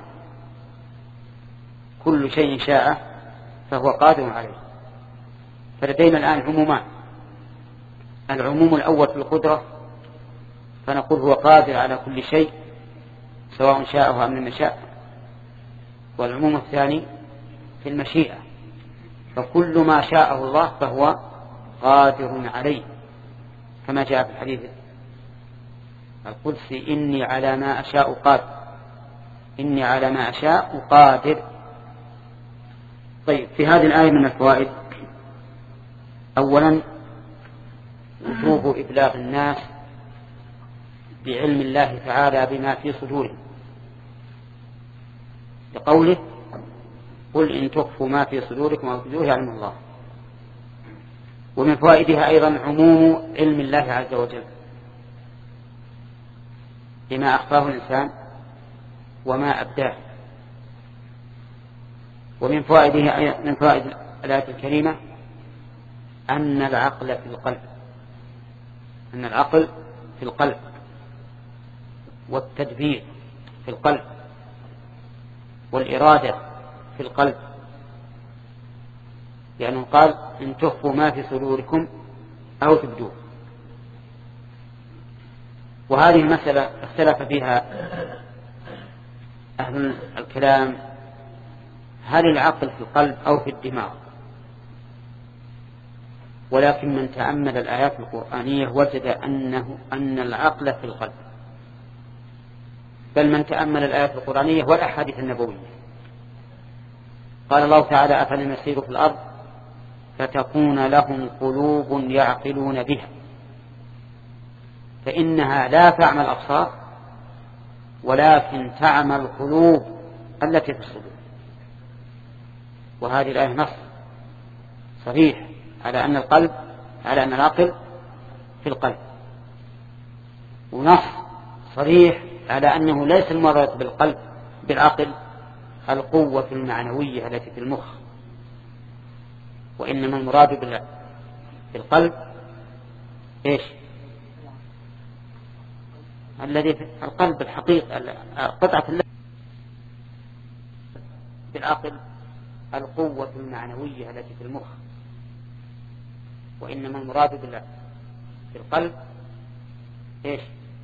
Speaker 1: كل شيء شاءه فهو قادر عليه. فلدينا الآن عمومان، العموم الأول في القدرة فنقول هو قادر على كل شيء سواء شاءه أم لم يشاء، والعموم الثاني في المشيئة، فكل ما شاءه الله فهو قادر عليه، كما جاء في الحديث القدسي إني على ما أشاء قادر، إني على ما أشاء قادر. طيب في هذه الآية من الفوائد: أولا وجوب إبلاغ الناس بعلم الله تعالى بما في صدورهم، لقوله قل إن تخفوا ما في صدوركم أو تبدوه يعلم الله. ومن فوائدها أيضا عموم علم الله عز وجل بما أخفاه الإنسان وما أبداه. ومن فوائدها من فوائد الآية الكريمة أن العقل في القلب، أن العقل في القلب والتدبير في القلب والإرادة في القلب، لأنه قال إن تخفوا ما في صدوركم أو تبدوه. وهذه المسألة اختلف فيها أهل الكلام، هل العقل في القلب أو في الدماغ؟ ولكن من تأمل الآيات القرآنية وجد أنه أن العقل في القلب، بل من تأمل الآيات القرآنية والأحاديث النبوية. قال الله تعالى أفلم يسيروا في الأرض فتكون لهم قلوب يعقلون بها، فإنها لا تعمى الأبصار ولكن تعمى القلوب التي في الصدور. وهذه الآية نص صريح على أن القلب على أن العقل في القلب، ونص صريح على أنه ليس المراد بالقلب بالعقل القوة المعنوية التي في المخ، وإنما المراد بالقلب إيش؟ الذي في القلب الحقيقة قطعة اللحم، بالعقل القوة المعنوية التي في المخ، وإنما المراد بالقلب إيش؟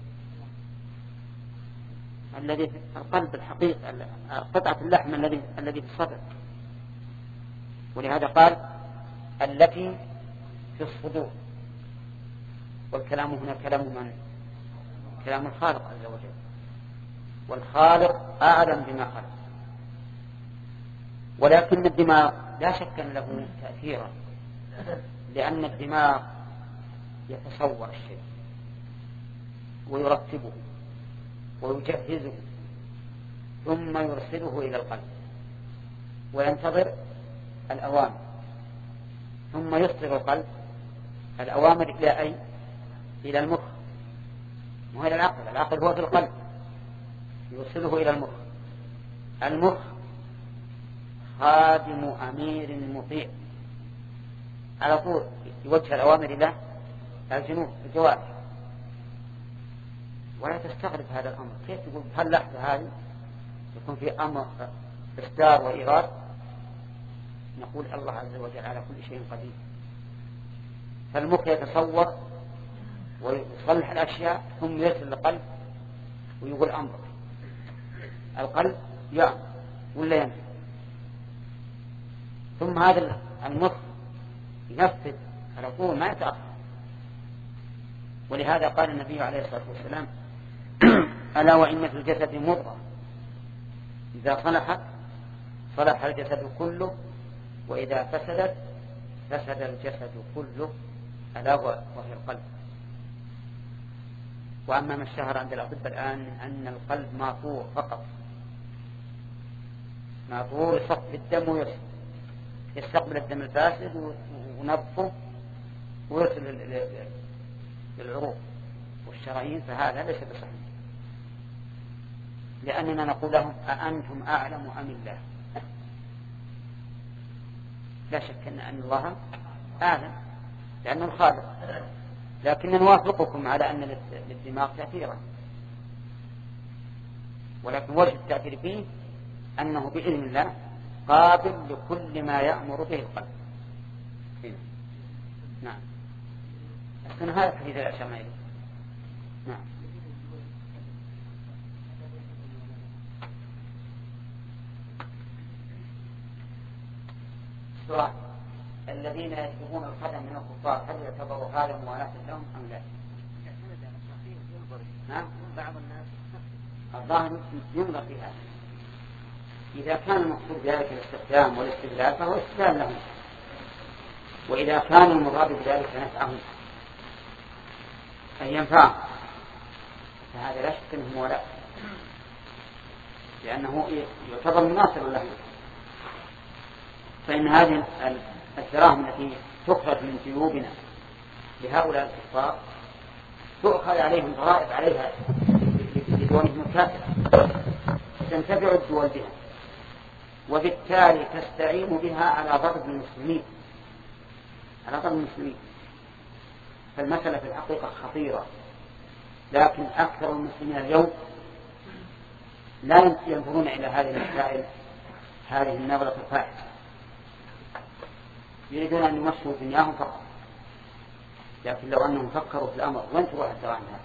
Speaker 1: الذي في القلب الحقيقة قطعة اللحم الذي الذي في الصدر. ولهذا قال التي في الصدور، والكلام هنا كلام من؟ كلام الخالق عز وجل، والخالق أعلم بما خلق. ولكن الدماغ لا شك أن له تأثيرا، لأن الدماغ يتصور الشيء ويرتبه ويجهزه ثم يرسله إلى القلب وينتظر الأوامر، ثم يصدر القلب الأوامر إلى أي؟ إلى المخ، وهو إلى العقل. العقل هو في القلب يرسله إلى المخ. المخ خادم أمير مطيع، على طول يوجه الأوامر إلى الجنوب الجوارح. ولا تستغرب هذا الأمر، كيف تقول هل لحظة هذه يكون في أمر إصدار وإيراد؟ نقول الله عز وجل على كل شيء قدير. فالمخ يتصور ويصلح الأشياء ثم يرسل القلب ويقول أمر. القلب يأمر ولا ينفذ، ثم هذا المخ ينفذ على طول ما يتأخر. ولهذا قال النبي عليه الصلاة والسلام ألا وإن في الجسد مضغة إذا صلحت صلح الجسد كله وإذا فسدت فسد الجسد كله ألا وهي القلب. وأما ما اشتهر عند الأطباء الآن أن القلب ماطور فقط، ماطور يصفي الدم ويرسل يستقبل الدم الفاسد ونظفه ويرسل للعروق والشرايين، فهذا ليس بصحيح، لأننا نقول لهم أأنتم أعلم أم الله؟ لا شك أن الله أعلم لأنه الخالق، لكن نوافقكم على أن للدماغ تأثيرا، ولكن وجه التأثير فيه أنه بإذن الله قابل لكل ما يأمر به القلب. نعم. أحسن هذا حديث الأشمائي. نعم. السؤال: الذين يسلبون القدم من الكفار هل يعتبروا هذا موالاة لهم أم لا؟ نعم. بعض الناس الظاهر ينظر في هذا، إذا كان المقصود بذلك الاستخدام والاستغلال فهو استغلال لهم، وإذا كان المراد بذلك نفعهم أن ينفعهم فهذا لا شك أنه موالاة، لأنه يعتبر مناصر له. فإن هذه الدراهم التي تخرج من جيوبنا لهؤلاء الكفار تؤخذ عليهم ضرائب عليها لدولهم الكافرة، تنتفع الدول بها، وبالتالي تستعين بها على ضرب المسلمين على ضرب المسلمين. فالمسألة في الحقيقة خطيرة، لكن أكثر المسلمين اليوم لا ينظرون إلى هذه المسائل هذه النظرة الفاحشة، يريدون أن يمشوا دنياهم فقط. لكن لو أنهم فكروا في الأمر وين تروح الدراهم هذا؟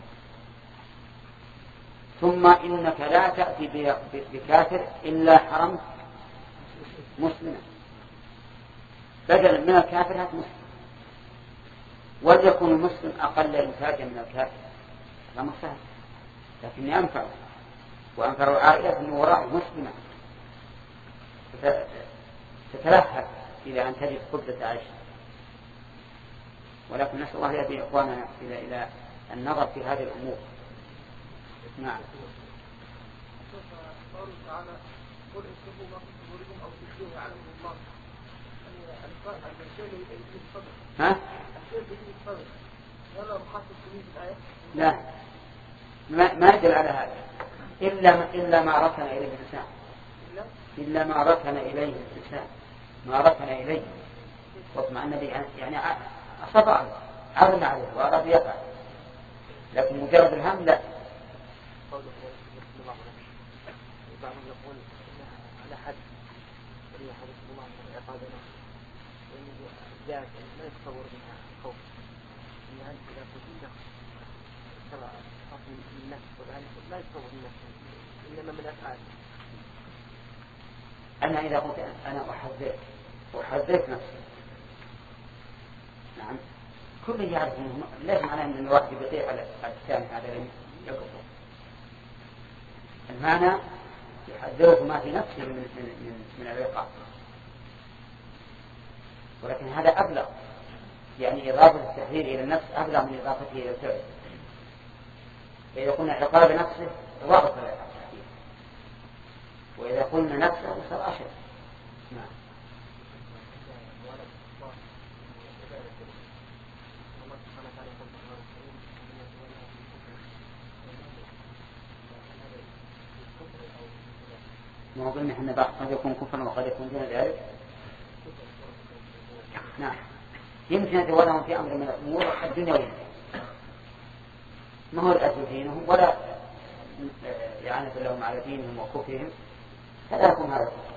Speaker 1: ثم إنك لا تأتي بكافر إلا حرمت مسلما، بدلا من الكافر هات مسلم، وليكن المسلم أقل إنتاجا من الكافر، لا مستهل، لكن أنفع وأنفع العائلة من وراء مسلمة تتلهف إلى أن تجد خبزة عيش. ولكن نسأل الله يهدي إخواننا إلى إلى النظر في هذه الأمور. نعم.
Speaker 3: قوله تعالى قل اكتبوا ما في صدوركم أو تخفوه يعلمه الله. الشيء الذي يجي الصدر.
Speaker 1: ها؟
Speaker 3: الشيء الذي يجي الصدر. ولا مخصص به في الآية؟
Speaker 1: لا. ما ما يدل على هذا إلا إلا ما ركن إليه الإنسان. إلا ما ركن إليه الإنسان. ما ركن إليه. واطمأن به يعني أصبع عظم عليه وأراد يفعل. لكن مجرد الهم لا.
Speaker 2: بعضهم يقول على حد ولي حدث الله من عقاب نفسه وإنه جاءت ما يتصور منها خوف إنها إذا قلت ترى أصل من النفس وذلك لا يتصور من نفسه إنما من أفعال.
Speaker 1: أنا إذا قلت أنا أحذرك أحذرك نفسي نعم كل يعرف أنه لازم على أن الواحد يطيع على الثاني هذا لم يكفر. المعنى يحذره ما في نفسه من, من, من العقاب، ولكن هذا أبلغ، يعني إضافة التحذير إلى النفس أبلغ من إضافته إلى الفعل. فإذا قلنا عقاب نفسه ضابط التحذير، وإذا قلنا نفسه صار أشد. نعم. ما قلنا إحنا بعض قد يكون كفرا وقد يكون دون ذلك. نعم. يمكن يتولون في أمر من الأمور الدنيوية ما هو الأسل دينهم ولا إعانة لهم على دينهم وكفرهم، فلا يكون هذا كفر.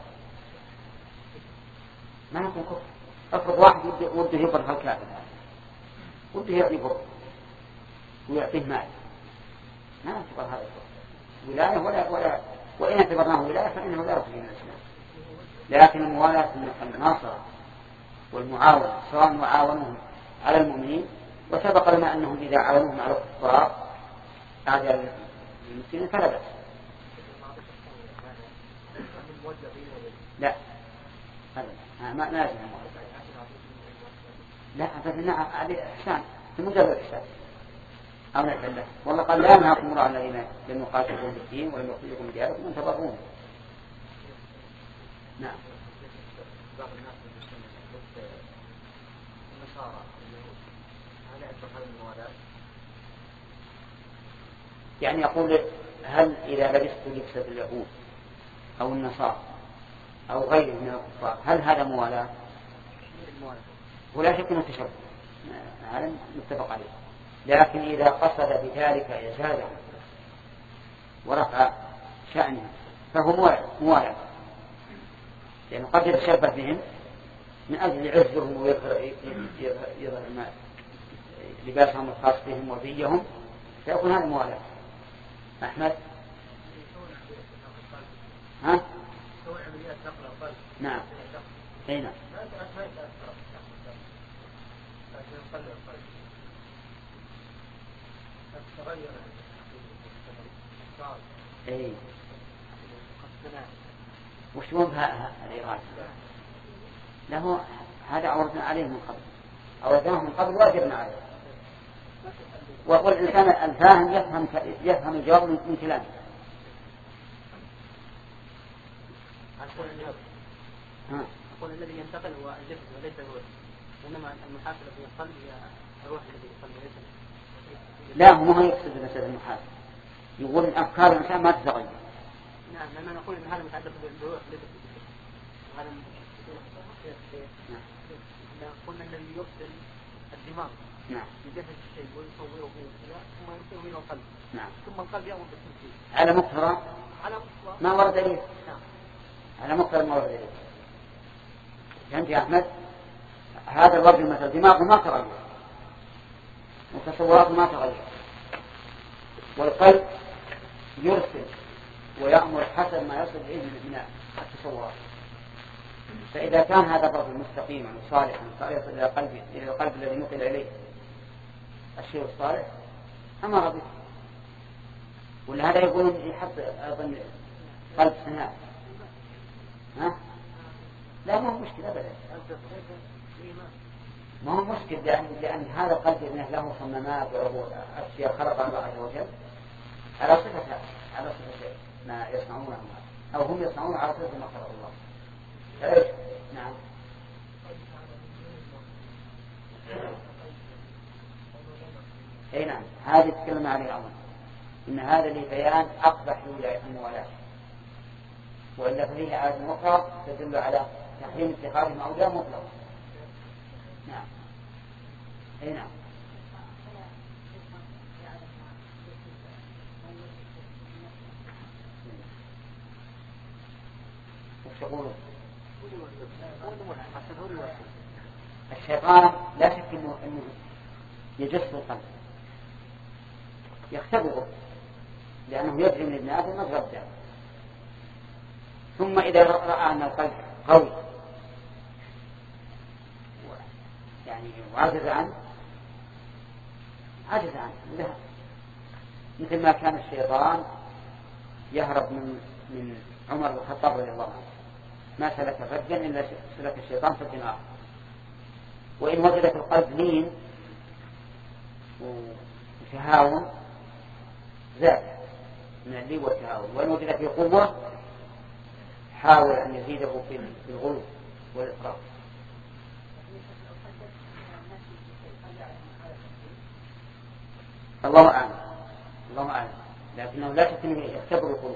Speaker 1: ما يكون كفر. أفرض واحد وده يبر هالكافر وده يعطيه ويعطيه مال، ما يعتبر هذا كفر ولاية ولا ولا وإن اعتبرناه ولاية فإنه لا يخرج من الإسلام. لكن الموالاة الناصرة والمعاونة سواء معاونهم على المؤمنين، وسبق لنا أنهم إذا عاونوهم على الكفار أعداء المسلمين فلا بأس. لا هذا ما لازم لا أبدا عليه إحسان في مجرد إحسان أو نفعل له. والله قال لا ينهاكم الله عن الذين لم يقاتلوكم في الدين ولم يخرجوكم من دياركم أن تبروهم. نعم.
Speaker 2: بعض الناس يقول النصارى هل يعتبر هذا الموالاه؟
Speaker 1: يعني يقول هل إذا لبست لبسة اليهود أو النصارى أو غيره من الكفار هل هذا موالاه؟ ولا شك أنه تشبه، هذا متفق عليه. لكن إذا قصد بذلك إعزازه ورفع شأنه فهو موالاه، لأنه قد يتشبه بهم من أجل عزهم ويظهر لباسهم الخاص بهم وزيهم، فيكون هذا موالاه. أحمد ها؟ نعم هنا اي وش هو الإرادة؟ له هذا عرضنا عليه من قبل، عرضناه من قبل واجبنا عليه. والإنسان الفاهم يفهم يفهم الجواب من كلامه.
Speaker 2: أقول الذي ينتقل هو الجسد وليس الروح، إنما المحاسبة في القلب هي الروح الذي في القلب وليس.
Speaker 1: لا هو ما يقصد مسألة المحاسبة، يقول إن أفكار الإنسان ما تتغير.
Speaker 2: نعم لأننا نقول إن هذا متعلق بالروح ليس بالجسد. هذا نعم. قلنا الذي يفصل الدماغ
Speaker 1: نعم
Speaker 2: يجهز الشيء ويصوره ثم يصير إلى القلب.
Speaker 1: نعم.
Speaker 2: ثم القلب يأمر بالتنفيذ.
Speaker 1: على مقتضى
Speaker 2: على مقتضى
Speaker 1: ما ورد دليل.
Speaker 2: نعم.
Speaker 1: على مقتضى ما ورد دليل. فهمت يا أحمد؟ هذا الرجل مثل دماغه ما تغير وتصوراته ما تغير، والقلب يرسل ويأمر حسب ما يصل إليه من التصورات. فإذا كان هذا الرجل مستقيما وصالحا فيصل إلى قلبه إلى القلب الذي نقل إليه الشيء الصالح أمر به. ولا هذا يقولون يحط أيضا قلب سناء ها؟ لا ما هو مشكلة أبدا. ما هو مشكل، لأن, لأن هذا القلب إنه له صمامات وله أشياء خلقها الله عز وجل على صفة على صفة ما يصنعونه أو هم يصنعون على صفة ما خلق الله. فإيش؟ نعم. أي نعم، هذه تكلم عليه أولا، إن هذا لبيان أقبح الموالاة، وإلا فيه آيات أخرى تدل على تحريم اتخاذهم أولياء مطلق. نعم. أي نعم. وش يقولون؟ الشيطان لا شك إنه, إنه يجس القلب يختبره، لأنه يجري من ابن آدم مجرى الدم، ثم إذا رأى أن القلب قوي يعني وعجز عنه عجز عنه لا. مثل ما كان الشيطان يهرب من من عمر بن الخطاب رضي الله عنه، ما سلك فجا إلا سلك الشيطان فجا آخر. وإن وجد في القلب لين وتهاون زاد من اللين والتهاون، وإن وجد في قوة حاول أن يزيده في الغلو والإفراط. الله أعلم، الله أعلم، لكنه لا شك أنه يختبر القلوب،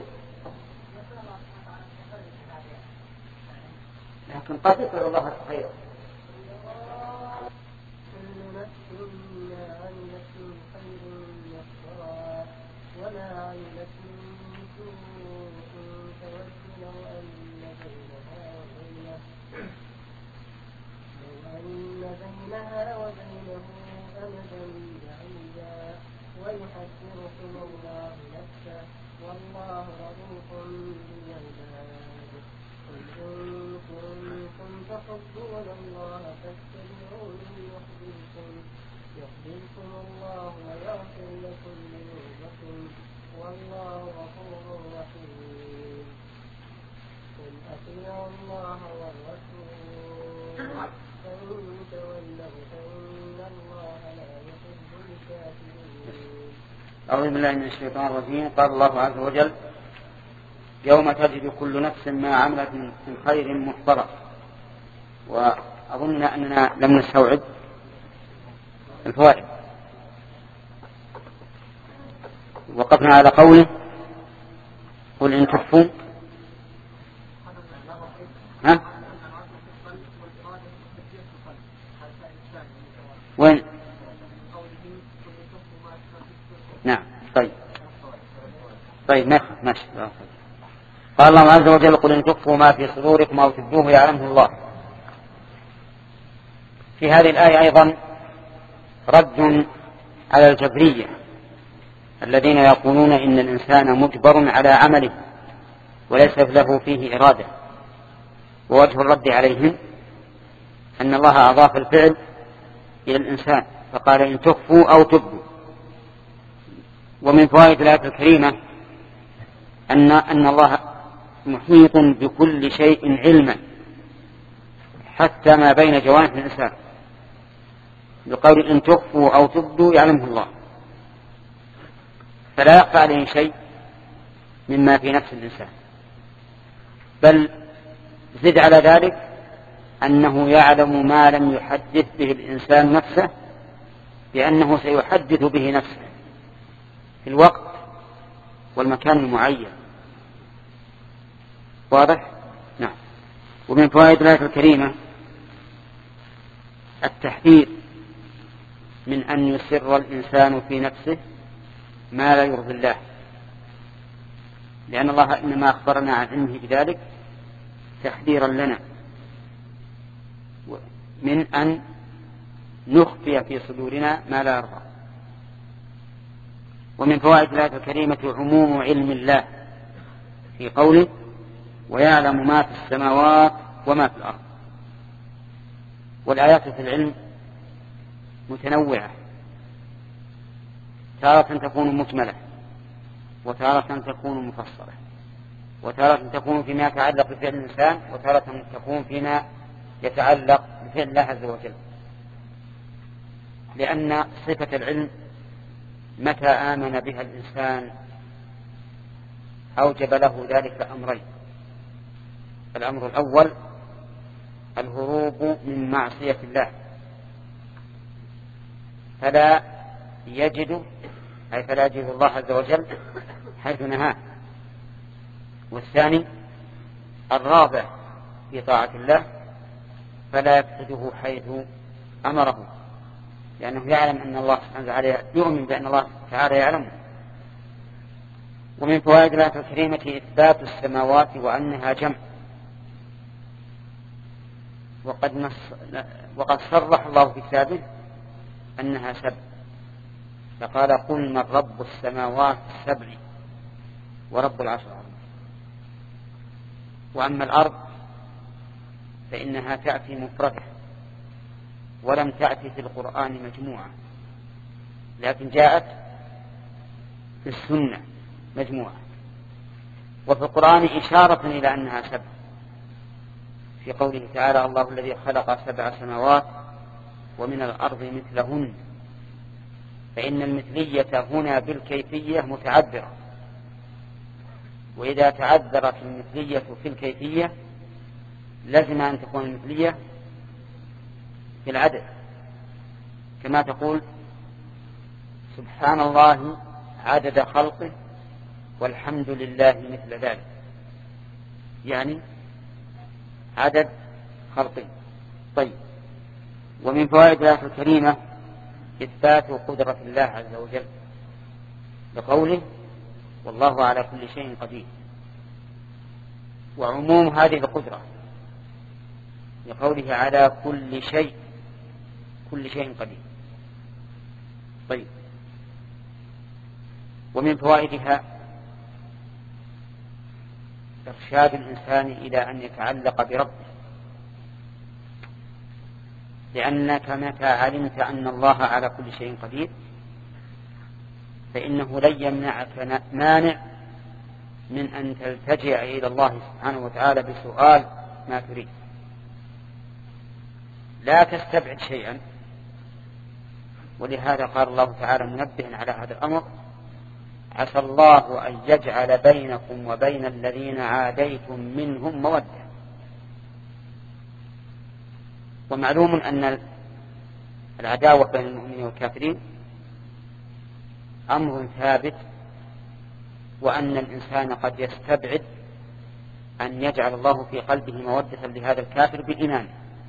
Speaker 1: لكن قد يقول الله خيرا.
Speaker 4: ويحذركم الله نفسه والله رؤوف بالعباد. قل إن كنتم تحبون الله فاتبعوني يحببكم يحببكم الله ويغفر لكم ذنوبكم والله غفور رحيم. قل أطيعوا الله والرسول فإن تولوا فإن الله لا يحب الكافرين.
Speaker 1: أعوذ بالله من الشيطان الرجيم. قال الله عز وجل: يوم تجد كل نفس ما عملت من خير محضرا. وأظن أننا لم نستوعب الفوائد. وقفنا على قوله: قل إن تخفوا ها وين؟ نعم. طيب طيب ماشي ماشي. قال الله عز وجل: قل إن تخفوا ما في صدوركم أو تبدوه يعلمه الله. في هذه الآية أيضا رد على الجبرية الذين يقولون إن الإنسان مجبر على عمله وليس له فيه إرادة. ووجه الرد عليهم أن الله أضاف الفعل إلى الإنسان فقال: إن تخفوا أو تبدوا. ومن فوائد الآية الكريمة أن أن الله محيط بكل شيء علما حتى ما بين جوانح الإنسان، بقول إن تخفوا أو تبدوا يعلمه الله، فلا يخفى عليه شيء مما في نفس الإنسان. بل زد على ذلك أنه يعلم ما لم يحدث به الإنسان نفسه، لأنه سيحدث به نفسه في الوقت والمكان المعين. واضح؟ نعم. ومن فوائد الآية الكريمة التحذير من أن يسر الإنسان في نفسه ما لا يرضي الله، لأن الله إنما أخبرنا عن علمه بذلك تحذيرا لنا من أن نخفي في صدورنا ما لا يرضى. ومن فوائد الآية الكريمة عموم علم الله في قوله: ويعلم ما في السماوات وما في الأرض. والآيات في العلم متنوعة، تارة تكون مجملة، وتارة تكون مفصلة، وتارة تكون فيما يتعلق بفعل الإنسان، وتارة تكون فيما يتعلق بفعل الله عز وجل. لأن صفة العلم متى آمن بها الإنسان أوجب له ذلك أمرين. الأمر الأول الهروب من معصية الله فلا يجد أي فلا يجد الله عز وجل حيث نهاه. والثاني الرابع في طاعة الله فلا يفقده حيث أمره، لأنه يعلم أن الله سبحانه وتعالى يؤمن بأن الله تعالى يعلمه. ومن فوائد الآية الكريمة إثبات السماوات وأنها جمع، وقد, نص وقد صرح الله في كتابه أنها سبع، فقال قل من رب السماوات السبع ورب العرش العظيم. وأما الأرض فإنها تأتي مفردة ولم تأتي في القرآن مجموعة، لكن جاءت في السنة مجموعة، وفي القرآن إشارة إلى أنها سبع في قوله تعالى الله الذي خلق سبع سماوات ومن الأرض مثلهن. فإن المثلية هنا بالكيفية متعذرة، وإذا تعذرت المثلية في الكيفية لازم أن تكون المثلية في العدد، كما تقول سبحان الله عدد خلقه والحمد لله مثل ذلك، يعني عدد خلقه. طيب، ومن فوائد الآية الكريمة إثبات قدرة الله عز وجل بقوله والله على كل شيء قدير، وعموم هذه القدرة لقوله على كل شيء كل شيء قدير. طيب، ومن فوائدها إرشاد الإنسان إلى أن يتعلق بربه، لأنك متى علمت أن الله على كل شيء قدير فإنه لن يمنعك مانع من أن تلتجئ إلى الله سبحانه وتعالى بسؤال ما تريد. لا تستبعد شيئا، ولهذا قال الله تعالى منبها على هذا الأمر عسى الله أن يجعل بينكم وبين الذين عاديتم منهم مودة. ومعلوم أن العداوة بين المؤمنين والكافرين أمر ثابت، وأن الإنسان قد يستبعد أن يجعل الله في قلبه مودة لهذا الكافر بإيمانه.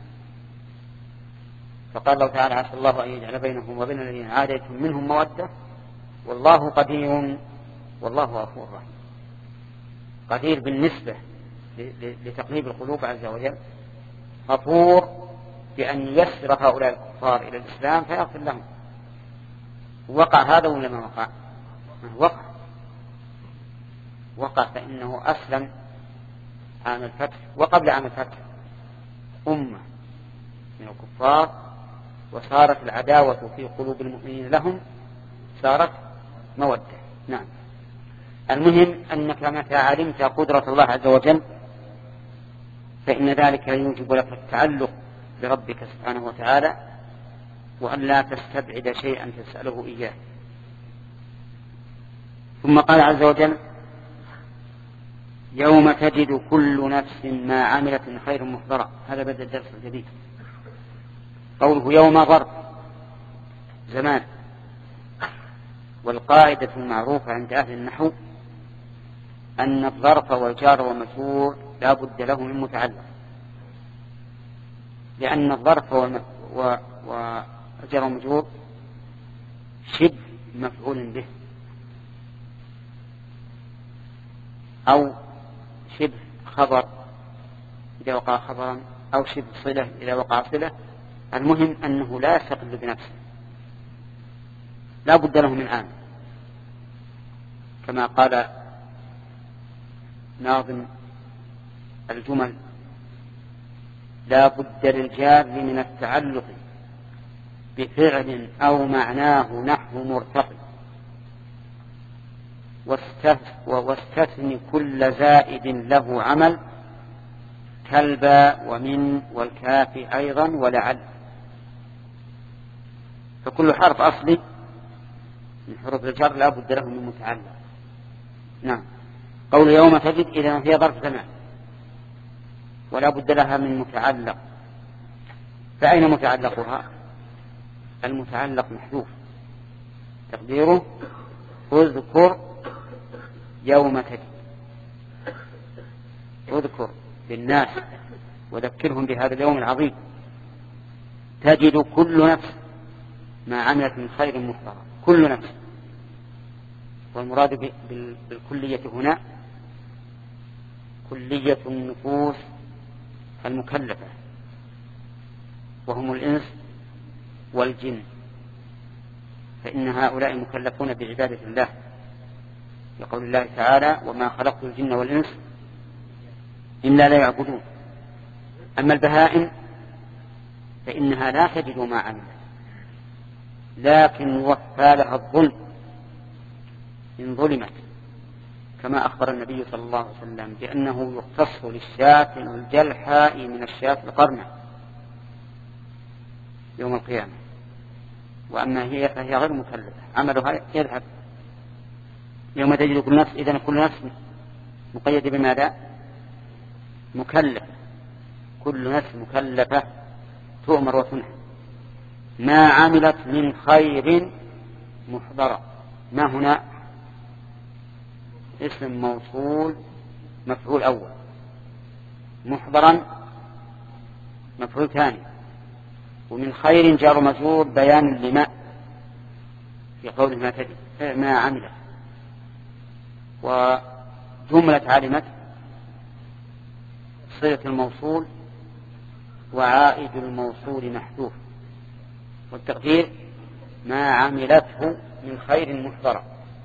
Speaker 1: فقال الله تعالى عسى الله أن يجعل بينهم وبين الذين عاديتم منهم مودة والله قدير والله غفور رحيم. قدير بالنسبة لتقريب القلوب عز وجل، غفور بأن يسر هؤلاء الكفار إلى الإسلام فيغفر لهم. وقع هذا ولا ما وقع؟ وقع وقع فإنه أسلم عام الفتح وقبل عام الفتح أمة من الكفار، وصارت العداوة في قلوب المؤمنين لهم صارت مودة. نعم، المهم أنك متى علمت قدرة الله عز وجل فإن ذلك يوجب لك التعلق بربك سبحانه وتعالى، وأن لا تستبعد شيئا تسأله إياه. ثم قال عز وجل يوم تجد كل نفس ما عملت من خير محضرا. هذا بدأ الدرس الجديد. قوله يوم ظرف زمان، والقاعدة المعروفة عند أهل النحو أن الظرف والجار والمجرور لا بد له من متعلق، لأن الظرف والجار والمجرور شبه مفعول به أو شبه خبر إذا وقع خبرا أو شبه صلة إذا وقع صلة. المهم أنه لا يستقل بنفسه، لا بد له من عامل، كما قال ناظم الجمل لا بد للجار من التعلق بفعل أو معناه نحو مرتقي، واستثني كل زائد له عمل كالباء ومن والكاف أيضا ولعل. فكل حرف أصلي من حروف الجر لا بد له من متعلق. نعم. قول يوم تجد إذا هي ظرف زمان ولا بد لها من متعلق. فأين متعلقها؟ المتعلق محذوف تقديره اذكر يوم تجد. اذكر للناس وذكرهم بهذا اليوم العظيم تجد كل نفس ما عملت من خير محضرا. كل نفس، والمراد بالكلية هنا كلية النفوس المكلفة وهم الإنس والجن، فإن هؤلاء مكلفون بعبادة الله لقول الله تعالى وما خلقت الجن والإنس إلا لا يعبدون. أما البهائم فإنها لا تجد ما عملت لكن وفى لها الظلم إن ظلمت، كما أخبر النبي صلى الله عليه وسلم بأنه يختص للشاة الجلحاء من الشاة القرنة يوم القيامة، وأما هي فهي غير مكلفة عملها يذهب. يوم تجد كل نفس إذن كل نفس مقيد بماذا؟ مكلف. كل نفس مكلفة تؤمر وتنهى ما عملت من خير محضرة. ما هنا اسم موصول مفعول أول، محضرا مفعول ثاني، ومن خير جار مجرور بيان لما في قوله ما تجد ما عملت. وجملة علمت صلة الموصول وعائد الموصول محذوف، والتقدير ما عملته من خير محضرة.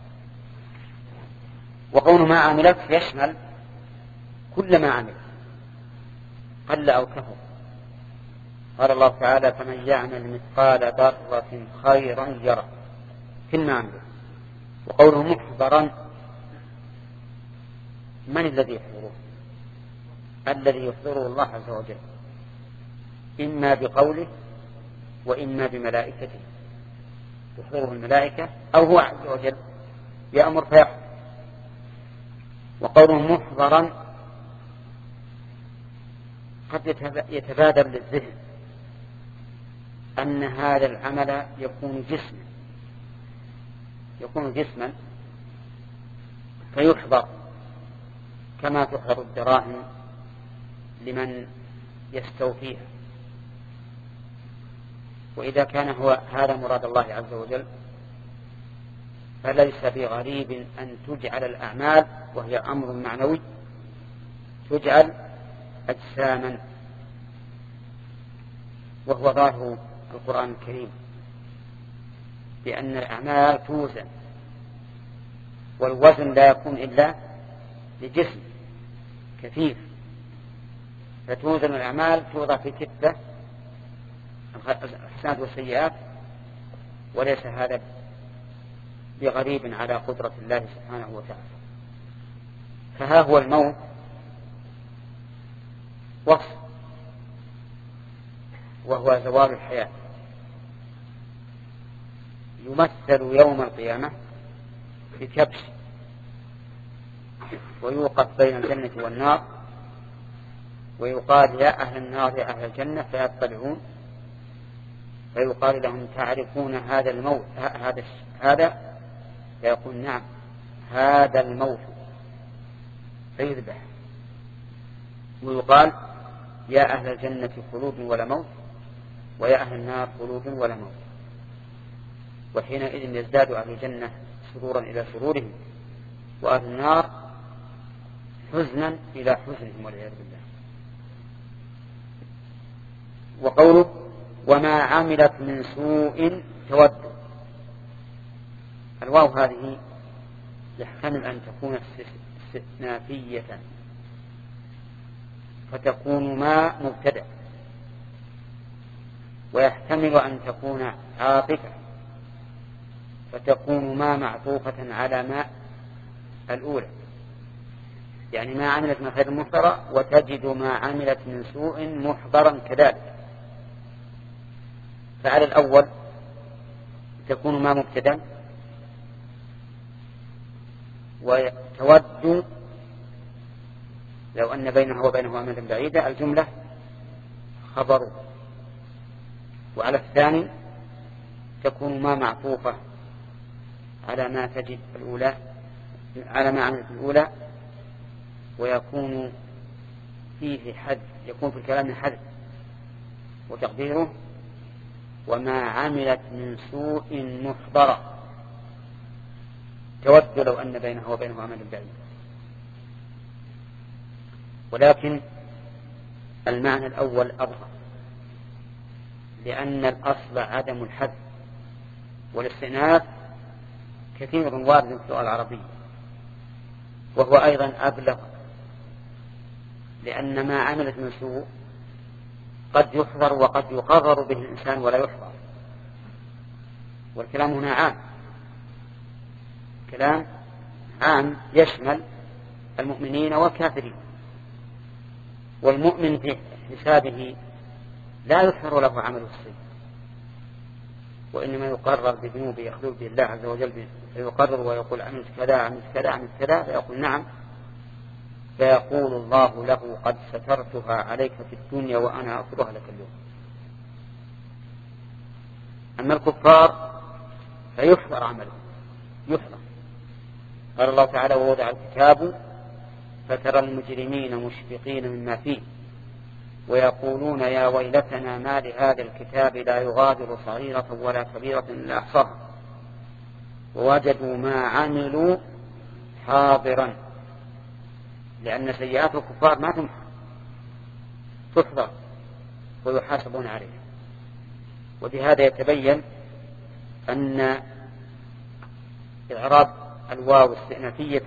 Speaker 1: وقول ما عملت يشمل كل ما عمل قل أو كثر. قال الله تعالى فمن يعمل مثقال ذرة خيرا يره كل ما عمل. وقوله محضرا من الذي يحضره؟ الذي يحضره الله عز وجل إما بقوله وإما بملائكته. يحضره الملائكة أو هو عز وجل يأمر فيحضر. وقوله محضرا قد يتبادر للذهن أن هذا العمل يكون جسما يكون جسما فيحضر كما تحضر الدراهم لمن يستوفيها. وإذا كان هو هذا مراد الله عز وجل فليس بغريب أن تجعل الأعمال وهي أمر معنوي تجعل أجساما، وهو ظاهر القرآن الكريم بأن الأعمال توزن، والوزن لا يكون إلا لجسم كثيف، فتوزن الأعمال توضع في كتة الحسنات والسيئات، وليس هذا بغريب على قدرة الله سبحانه وتعالى. فها هو الموت وصف وهو زوال الحياة، يمثل يوم القيامة بكبش ويوقف بين الجنة والنار ويقال يا أهل النار يا أهل الجنة فيطلعون فيقال لهم تعرفون هذا الموت هذا هذا فيقول نعم هذا الموت فيذبح، ويقال يا أهل الجنة خلود ولا موت ويا أهل النار خلود ولا موت، وحينئذ يزداد أهل الجنة سرورا إلى سرورهم وأهل النار حزنا إلى حزنهم والعياذ بالله. وقوله وما عملت من سوء تود، الواو هذه يحتمل أن تكون استثنافية فتكون ما مبتدأ، ويحتمل أن تكون عاطفة فتكون ما معطوفة على ما الأولى، يعني ما عملت من خير محضرة وتجد ما عملت من سوء محضرا كذلك. فعلى الأول تكون ما مبتدا، وتود لو أن بينه وبينه أمدا بعيدا الجملة خبر. وعلى الثاني تكون ما معطوفة على ما تجد الأولى على ما عملت الأولى، ويكون فيه حذف، يكون في الكلام حذف، وتقديره وما عملت من سوء محضرة. تود لو أن بينه وبينه أمدا بعيدا. ولكن المعنى الأول أظهر، لأن الأصل عدم الحذف، والاستئناف كثير وارد في اللغة العربية، وهو أيضا أبلغ، لأن ما عملت من سوء قد يحضر وقد يقرر به الإنسان ولا يحضر. والكلام هنا عام، كلام عام يشمل المؤمنين والكافرين. والمؤمن في حسابه لا يحضر له عمل السيء، وإنما يقرر بذنوبه يخلو به الله عز وجل، فيقرر ويقول عملت كذا عملت كذا عملت كذا، فيقول نعم، فيقول الله له قد سترتها عليك في الدنيا وأنا أغفرها لك اليوم. أما الكفار فيحضر عمله، يحضر. قال الله تعالى ووضع الكتاب فترى المجرمين مشفقين مما فيه ويقولون يا ويلتنا ما لهذا الكتاب لا يغادر صغيرة ولا كبيرة إلا أحصاها ووجدوا ما عملوا حاضرا، لأن سيئات الكفار ما تمحى، تحضر ويحاسبون عليها. وبهذا يتبين أن إعراب الواو استئنافية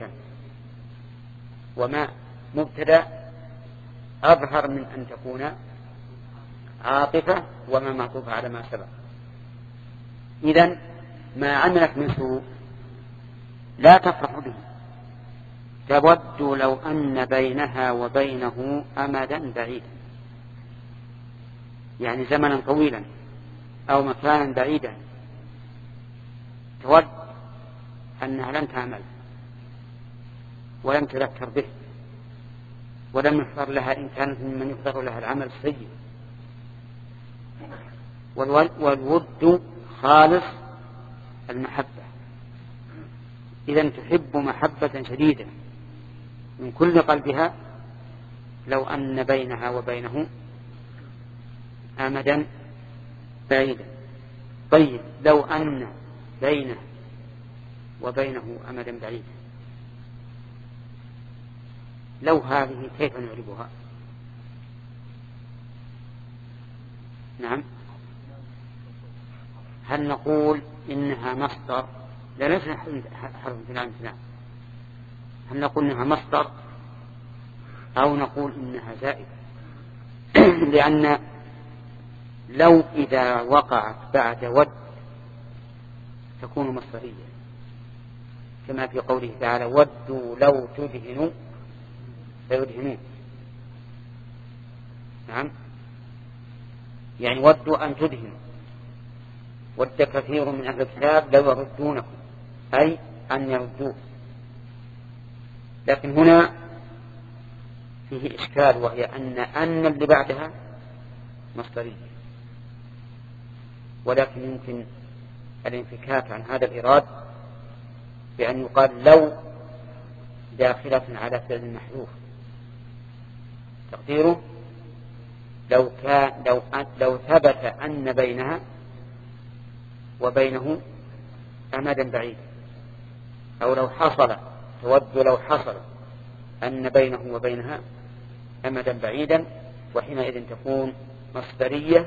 Speaker 1: وما مبتدأ أظهر من أن تكون عاطفة وما معطوفة على ما سبق. إذن ما عملت من سوء لا تفرح به، تود لو أن بينها وبينه أمدا بعيدا، يعني زمنا طويلا أو مكانا بعيدا، تود أنها لم تعمل ولم تذكر به ولم يحضر لها إن كانت ممن يحضر لها العمل السيء. والود خالص المحبة، إذن تحب محبة شديدة من كل قلبها لو أن بينها وبينه أمدا بعيدا. طيب لو أن بينه وبينه أمدا بعيدا، لو هذه كيف نعربها؟ نعم، هل نقول إنها مصدر؟ لا ليس حرف امتناع امتناع. هل نقول إنها مصدر أو نقول إنها زائدة؟ لأن لو إذا وقعت بعد ود تكون مصدرية، كما في قوله تعالى ودوا لو تدهنوا فيدهنون. نعم، يعني ودوا أن تدهنوا، ود كثير من أهل الكتاب لو يردونكم، أي أن يردوه. لكن هنا فيه إشكال، وهي أن أن اللي بعدها مصدرية، ولكن يمكن الانفكاك عن هذا الإراد بأن يقال لو داخلة على فعل محذوف، تقديره لو كان لو لو ثبت أن بينها وبينه أمدا بعيدا، أو لو حصل تود لو حصل أن بينه وبينها أمدا بعيدا، وحينئذ تكون مصدرية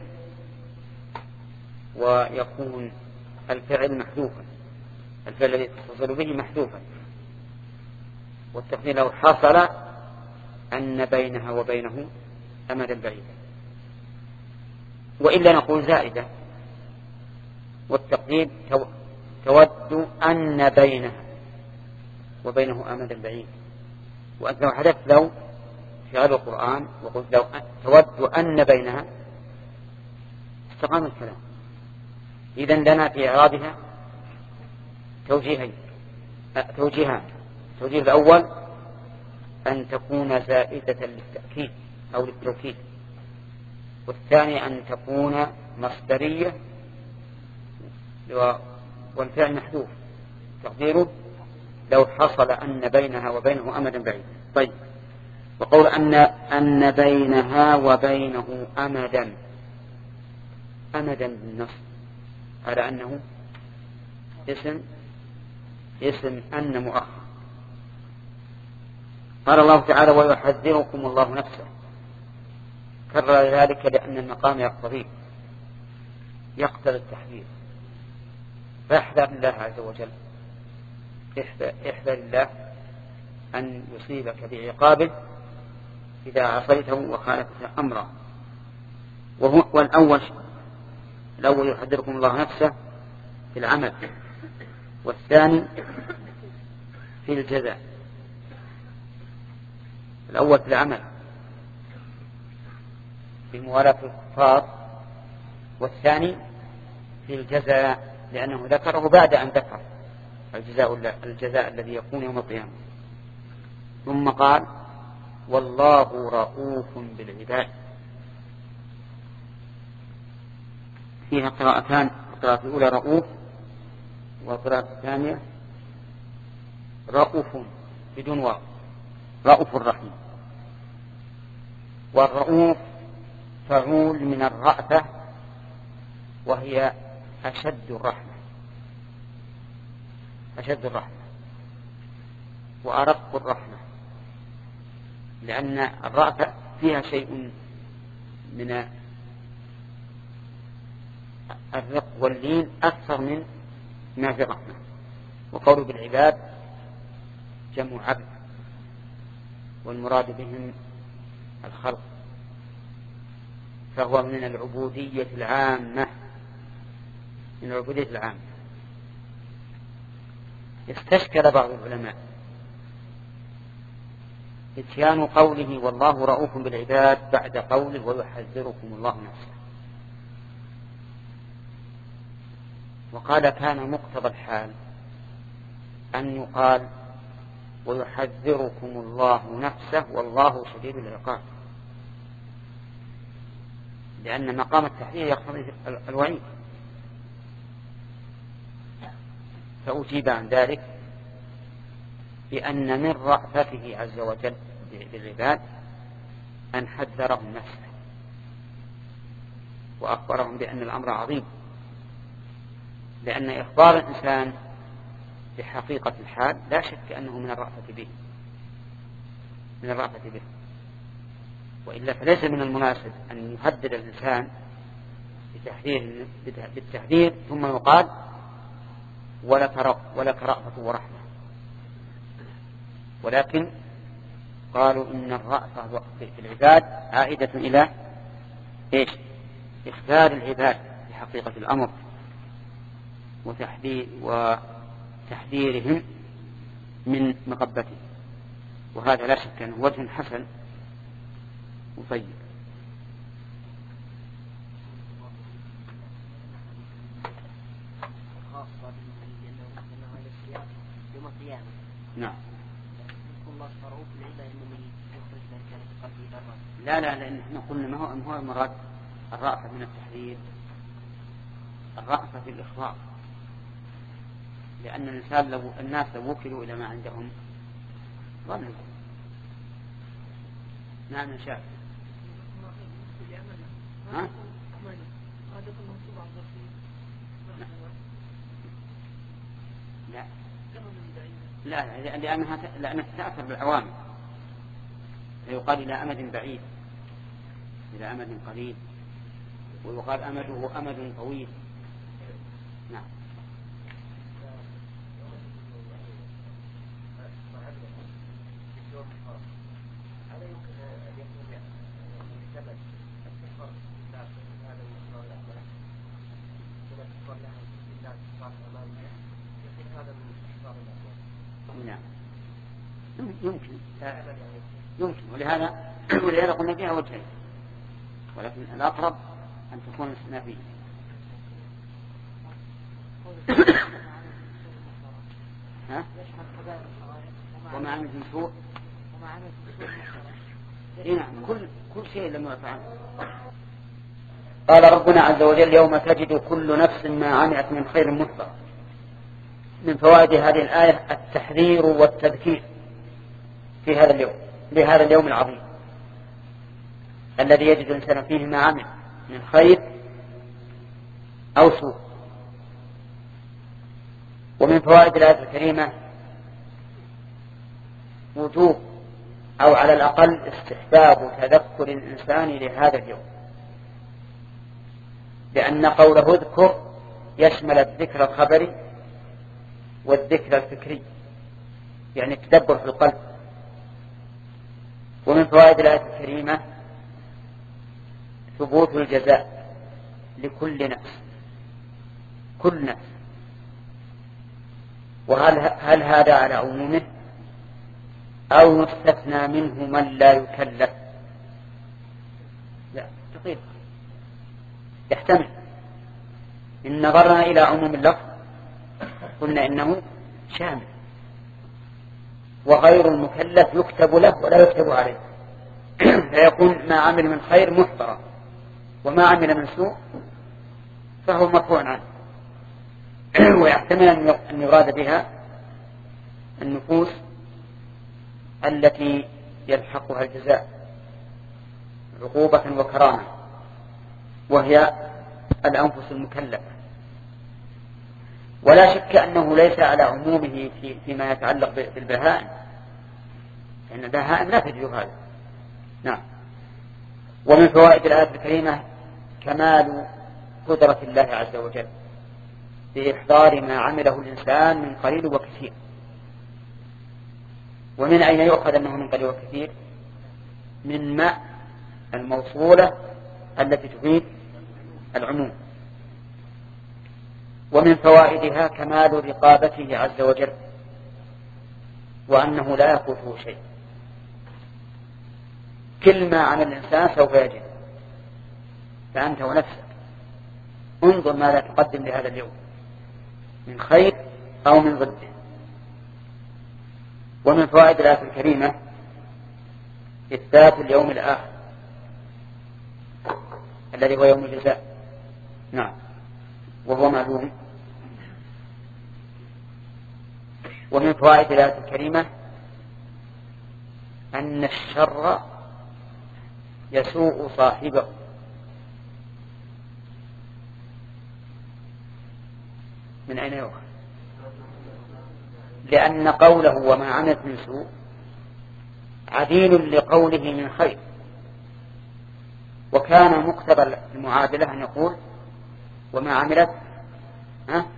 Speaker 1: ويكون الفعل محذوفا، الفعل الذي تتصل به محذوفا. والتقدير لو حصل أن بينها وبينه أمدا بعيدا، وإلا نقول زائدة. والتقدير تود أن بينها وبينه أمدا بعيدا. وأنت لو حدثت لو في غير القرآن وقلت لو تود أن بينها استقام الكلام. إذن لنا في إعرابها توجيهين توجيهان. التوجيه الأول أن تكون زائدة للتأكيد أو للتوكيد، والثاني أن تكون مصدرية والفعل محذوف تقديره لو حصل أن بينها وبينه أمدا بعيد. طيب، وقول أن أن بينها وبينه أمدا أمدا بالنص على أنه اسم اسم أن مؤخر. قال الله تعالى ويحذركم الله نفسه، كرر ذلك لأن المقام يقتضيه يقتضي التحذير، فاحذر الله عز وجل، احذر الله أن يصيبك بعقابه إذا عصيته وخالفت أمره. وهو والأول الأول يحذركم الله نفسه في العمل، والثاني في الجزاء. الأول في العمل في موالاة الكفار، والثاني في الجزاء لأنه ذكره بعد أن ذكر الجزاء, الجزاء الذي يكون يوم القيامة. ثم قال والله رؤوف بالعباد. فيها قراءتان، القراءة الأولى رؤوف والقراءة الثانية رؤوف بدون واو، رؤوف الرحيم. والرؤوف فعول من الرأفة وهي أشد الرحمة أشد الرحمة وأرق الرحمة، لأن الرأفة فيها شيء من الرق واللين أكثر من ما في الرحمة. وقول بالعباد جمع عبد، والمراد بهم الخلق، فهو من العبودية العامة من العبودية العامة. استشكل بعض العلماء اتيان قوله والله رؤوف بالعباد بعد قوله ويحذركم الله نفسه، وقال كان مقتضى الحال أن يقال ويحذركم الله نفسه والله شديد العقاب، لأن مقام التحذير يقتضي الوعيد. فأجيب عن ذلك بأن من رأفته عز وجل بالعباد أن حذرهم نفسه وأخبرهم بأن الأمر عظيم، لأن إخبار الإنسان بحقيقة الحال لا شك أنه من الرأفة به من الرأفة به وإلا فليس من المناسب أن يهدد الإنسان بتحذير بالتحذير ثم يقال ولك رأفة ورحمة. ولكن قالوا إن الرأفة في العباد عائدة إلى إيش؟ إخبار العباد بحقيقة الأمر وتحذير وتحذيرهم من مقبته، وهذا لا شك أنه وجه حسن وطيب. نعم. لا لا لأن احنا قلنا ما هو ما هو المراد الرأفة من التحذير، الرأفة في الإخبار، لأن الإنسان لو الناس لو وكلوا إلى ما عندهم ظنوا. نعم إن شاء ها؟ لا لا لأنها لأنها تتأثر بالعوامل، فيقال إلى أمد بعيد إلى أمد قريب، ويقال أمده أمد طويل. نعم. نعم يمكن يمكن ولهذا ولهذا قلنا فيها وجهين، ولكن الأقرب أن تكون السنة فيه. عملت من سوء
Speaker 2: وما عملت من سوء.
Speaker 1: إيه نعم، كل كل شيء لم يعفى عنه. قال ربنا عز وجل يوم تجد كل نفس ما عملت من خير محضر. من فوائد هذه الآية التحذير والتذكير في هذا اليوم، بهذا اليوم العظيم الذي يجد الإنسان فيه ما عمل من خير أو سوء. ومن فوائد الآية الكريمة وجوب أو على الأقل استحباب تذكر الإنسان لهذا اليوم، لأن قوله اذكر يشمل الذكر الخبري والذكر الفكري، يعني التدبر في القلب. ومن فوائد الآية الكريمة ثبوت الجزاء لكل نفس، كل نفس. وهل هل هذا على عمومه أو يستثنى منه من لا يكلف؟ لا، تقيل يحتمل. إن نظرنا إلى عموم اللفظ قلنا إنه شامل، وغير المكلف يكتب له ولا يكتب عليه، فيكون ما عمل من خير محضرا، وما عمل من سوء فهو مرفوع عنه. ويحتمل أن يراد بها النفوس التي يلحقها الجزاء عقوبة وكرامة، وهي الأنفس المكلفة. ولا شك أنه ليس على عمومه في فيما يتعلق بالبهائم، لأن البهائم لا تجد هذا. نعم. ومن فوائد الآية الكريمة كمال قدرة الله عز وجل بإحضار ما عمله الإنسان من قليل وكثير. ومن أين يؤخذ أنه من قليل وكثير؟ من ماء الموصولة التي تفيد العموم. ومن فوائدها كمال رقابته عز وجل، وأنه لا يفوته شيء، كل ما عمل الإنسان سوف يجد، فأنت ونفسك انظر ماذا تقدم لهذا اليوم من خير أو من ضده. ومن فوائد الآية الكريمة إثبات اليوم الآخر الذي هو يوم الجزاء. نعم، وهو معلوم. ومن فوائد الآية الكريمة أن الشر يسوء صاحبه، من أين يؤخذ؟ لأن قوله وما عملت من سوء عديل لقوله من خير، وكان مقتضى المعادلة أن يقول وما عملت ها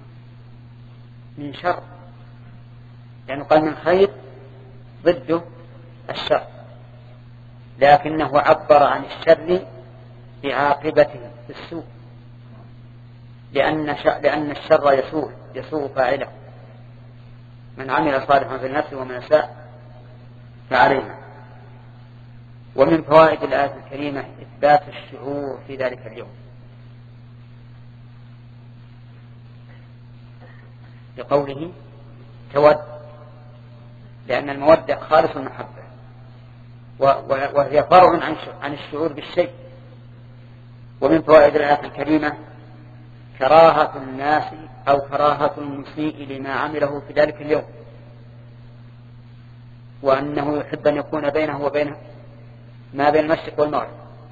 Speaker 1: من شر، يعني قال من خير ضده الشر، لكنه عبر عن الشر بعاقبته في السوء، لأن لأن الشر يسوء يسوء فاعله، من عمل صالحا في النفس ومن ساء فعليها. ومن فوائد الآية الكريمة إثبات الشعور في ذلك اليوم، لقوله تود، لأن المودة خالص المحبة، وهي فرع عن الشعور بالشيء. ومن فوائد الآية الكريمة كراهة الناس أو كراهة المسيء لما عمله في ذلك اليوم، وأنه يحب أن يكون بينه وبينه ما بين المشرق والمغرب،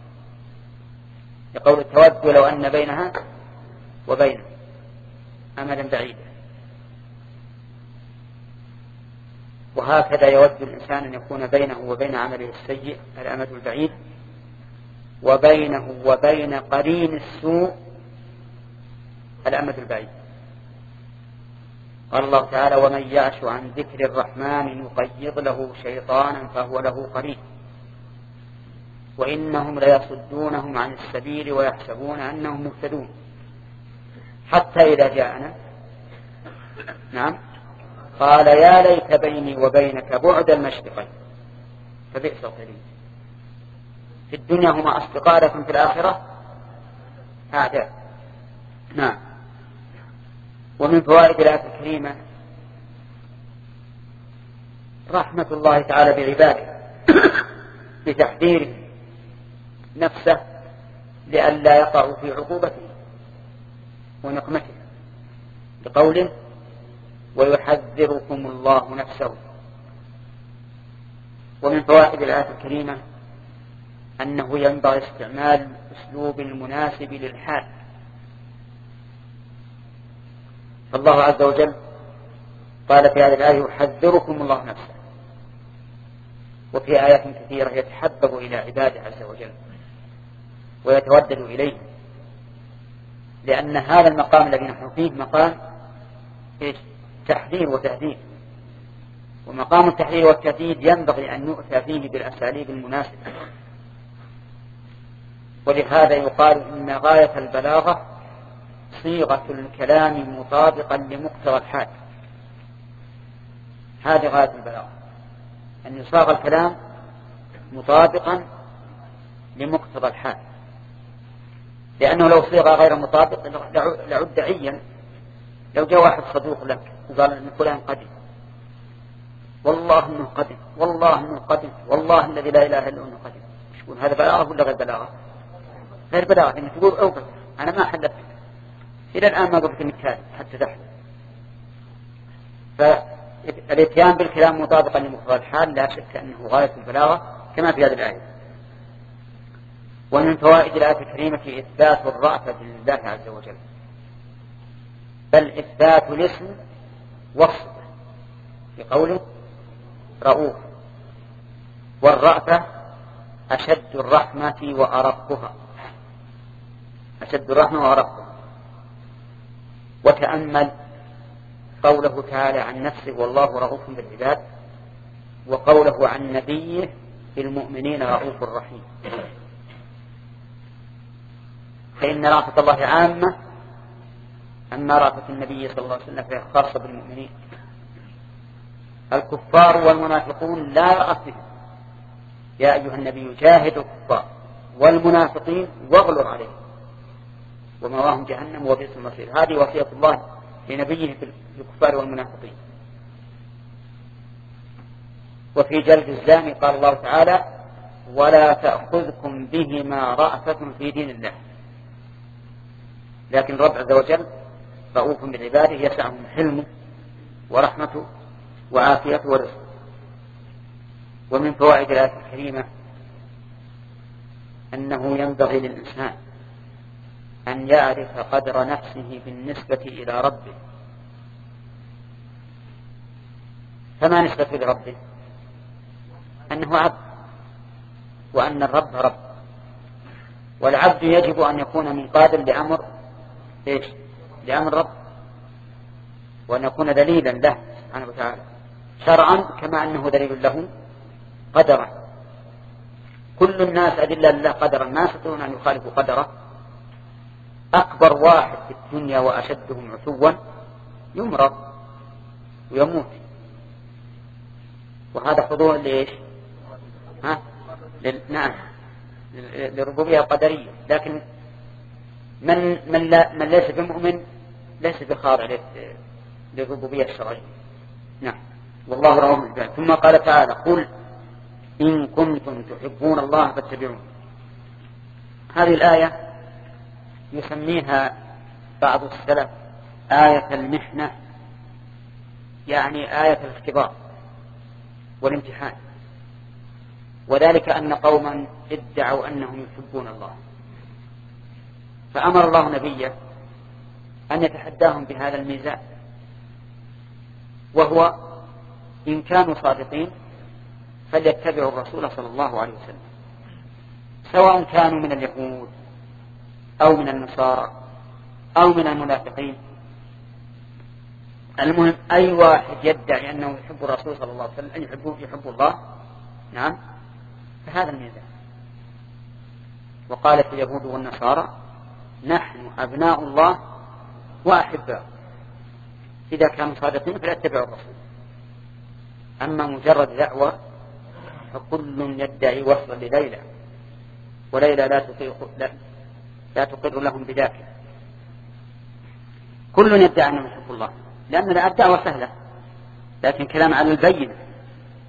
Speaker 1: يقول تود لو أن بينها وبينه أمدا بعيدا. وهكذا يود الإنسان أن يكون بينه وبين عمله السيء الأمد البعيد، وبينه وبين قرين السوء الأمد البعيد. قال الله تعالى ومن يعش عن ذكر الرحمن يقيض له شيطانا فهو له قرين وإنهم ليصدونهم عن السبيل ويحسبون أنهم مهتدون حتى إذا جاءنا نعم قال يا ليت بيني وبينك بعد المشرقين فبئس القرين. في الدنيا هما أصدقاء لكن في الآخرة أعداء. نعم. ومن فوائد الآية الكريمة رحمة الله تعالى بعباده بتحذيره نفسه لئلا يقعوا في عقوبته ونقمته، بقوله ويحذركم الله نفسه. ومن فوائد الآية الكريمة أنه ينبغي استعمال الأسلوب المناسب للحال، فالله عز وجل قال في هذه الآية يحذركم الله نفسه، وفي آيات كثيرة يتحبب إلى عباده عز وجل ويتودد إليه، لأن هذا المقام الذي نحن فيه مقام تحذير وتهديد، ومقام التحذير والتهديد ينبغي أن يؤتى فيه بالأساليب المناسبة. ولهذا يقال إن غاية البلاغة صيغة الكلام مطابقا لمقتضى الحال. هذه غاية البلاغة، أن يصاغ الكلام مطابقا لمقتضى الحال، لأنه لو صيغ غير مطابق لعد دعيا. لو جاء واحد صدوق لك وقال إن فلان قدم، والله إنه قدم، والله إنه قدم، والله الذي لا إله إلا أنه قدم، يقول هذا بلاغة ولا غير بلاغة؟ غير بلاغة. إنه تقول أوقف أنا ما حلفت إلى الآن ما قلت إنك كاذب حتى تحلف. فالاتيان بالكلام مطابقا لمقتضى الحال لا شك أنه غاية البلاغة كما في هذه الآية. ومن فوائد الآية الكريمة إثبات الرأفة لله عز وجل، بل إثبات الاسم وصفه في قوله رؤوف، والرأفة أشد الرحمة وأرقها، أشد الرحمة وأرقها. وتأمل قوله تعالى عن نفسه والله رؤوف بالعباد، وقوله عن نبيه بالمؤمنين رؤوف رحيم، فإن رأفة الله عامة، أما رأفة النبي صلى الله عليه وسلم فهي خاصة بالمؤمنين. الكفار والمنافقون لا يرأف بهم، يا أيها النبي جاهد الكفار والمنافقين واغلظ عليهم ومواهم جهنم وبئس المصير. هذه وصية الله لنبيه في الكفار والمنافقين. وفي جلد الزاني قال الله تعالى ولا تأخذكم بهما رأفة في دين الله، لكن الرب عز وجل رؤوف بعباده يسعهم حلمه ورحمته وعافيته ورزقه. ومن فوائد الآية الكريمة أنه ينبغي للإنسان أن يعرف قدر نفسه بالنسبة إلى ربه. فما نسبة لربه؟ أنه عبد، وأن الرب رب، والعبد يجب أن يكون منقادا لأمر إيش؟ لأمر رب، وأن يكون دليلا له سبحانه وتعالى شرعا كما أنه دليل له قدرا. كل الناس أدلة لله قدرا، ما يستطيعون أن يخالفوا قدره. أكبر واحد في الدنيا وأشدهم عتوا يمرض ويموت، وهذا خضوع لإيش؟ ها؟ لل... نعم للربوبية القدرية. لكن من من, لا من ليس بمؤمن ليس بخاضع للربوبية الشرعية. نعم والله رؤوف بالعباد. ثم قال تعالى قل إن كنتم تحبون الله فاتبعون. هذه الآية يسميها بعض السلف آية المحنة، يعني آية الاختبار والامتحان، وذلك أن قوما ادعوا أنهم يحبون الله، فأمر الله نبيه أن يتحداهم بهذا الميزان، وهو إن كانوا صادقين فليتبعوا الرسول صلى الله عليه وسلم، سواء كانوا من اليهود أو من النصارى أو من المنافقين. المهم أي واحد يدعي أنه يحب الرسول صلى الله عليه وسلم، أن يحبه يحب الله، نعم، فهذا الميزان. وقالت اليهود والنصارى نحن أبناء الله وأحباؤه، إذا كانوا صادقين فليتبعوا الرسول. أما مجرد دعوة فكل يدعي وصلا لليلى، وليلى لا تطيق لا, لا تقر لهم بذاك. كل يدعي أنه يحب الله، لأن الدعوة سهلة، لكن كلام على البينة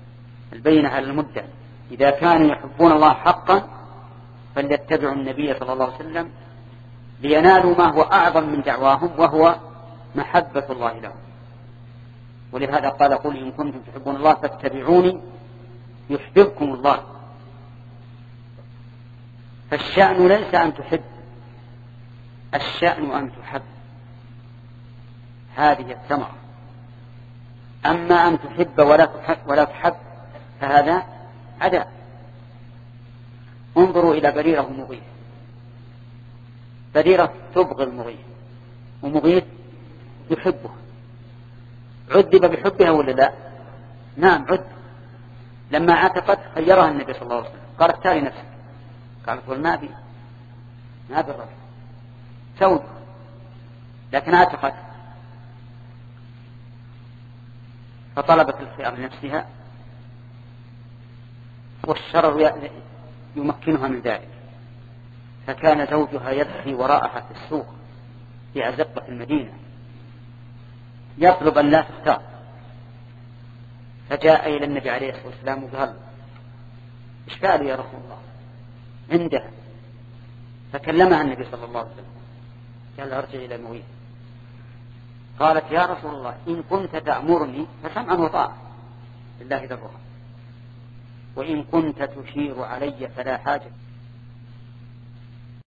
Speaker 1: البينة على المدة. إذا كانوا يحبون الله حقا فليتبعوا النبي صلى الله عليه وسلم لينالوا ما هو أعظم من دعواهم وهو محبة الله لهم. ولهذا قال قل إن كنتم تحبون الله فاتبعوني يحببكم الله. فالشأن ليس أن تحب، الشأن أن تحب، هذه الثمرة. أما أن تحب ولا تحب, ولا تحب فهذا عداء. انظروا إلى بريرة ومغيث. بريرة تبغي المغيث ومغيث يحبه، عذب بحبها ولا لا؟ نعم عذب. لما عتقت خيرها النبي صلى الله عليه وسلم، قال اختاري نفسك، قالت والما بي ما بالرجل سود، لكن عتقت فطلبت الخيار لنفسها، والشرع يمكنها من ذلك. فكان زوجها يبكي وراءها في السوق في أزقة المدينة يطلب أن لا تختار، فجاء إلى النبي عليه الصلاة والسلام وقال إيش قالوا يا رسول الله عندها؟ فكلمها النبي صلى الله عليه وسلم قال ارجع إلى مغيث. قالت يا رسول الله إن كنت تأمرني فسمعا وطاعة لله ذرها، وإن كنت تشير علي فلا حاجة.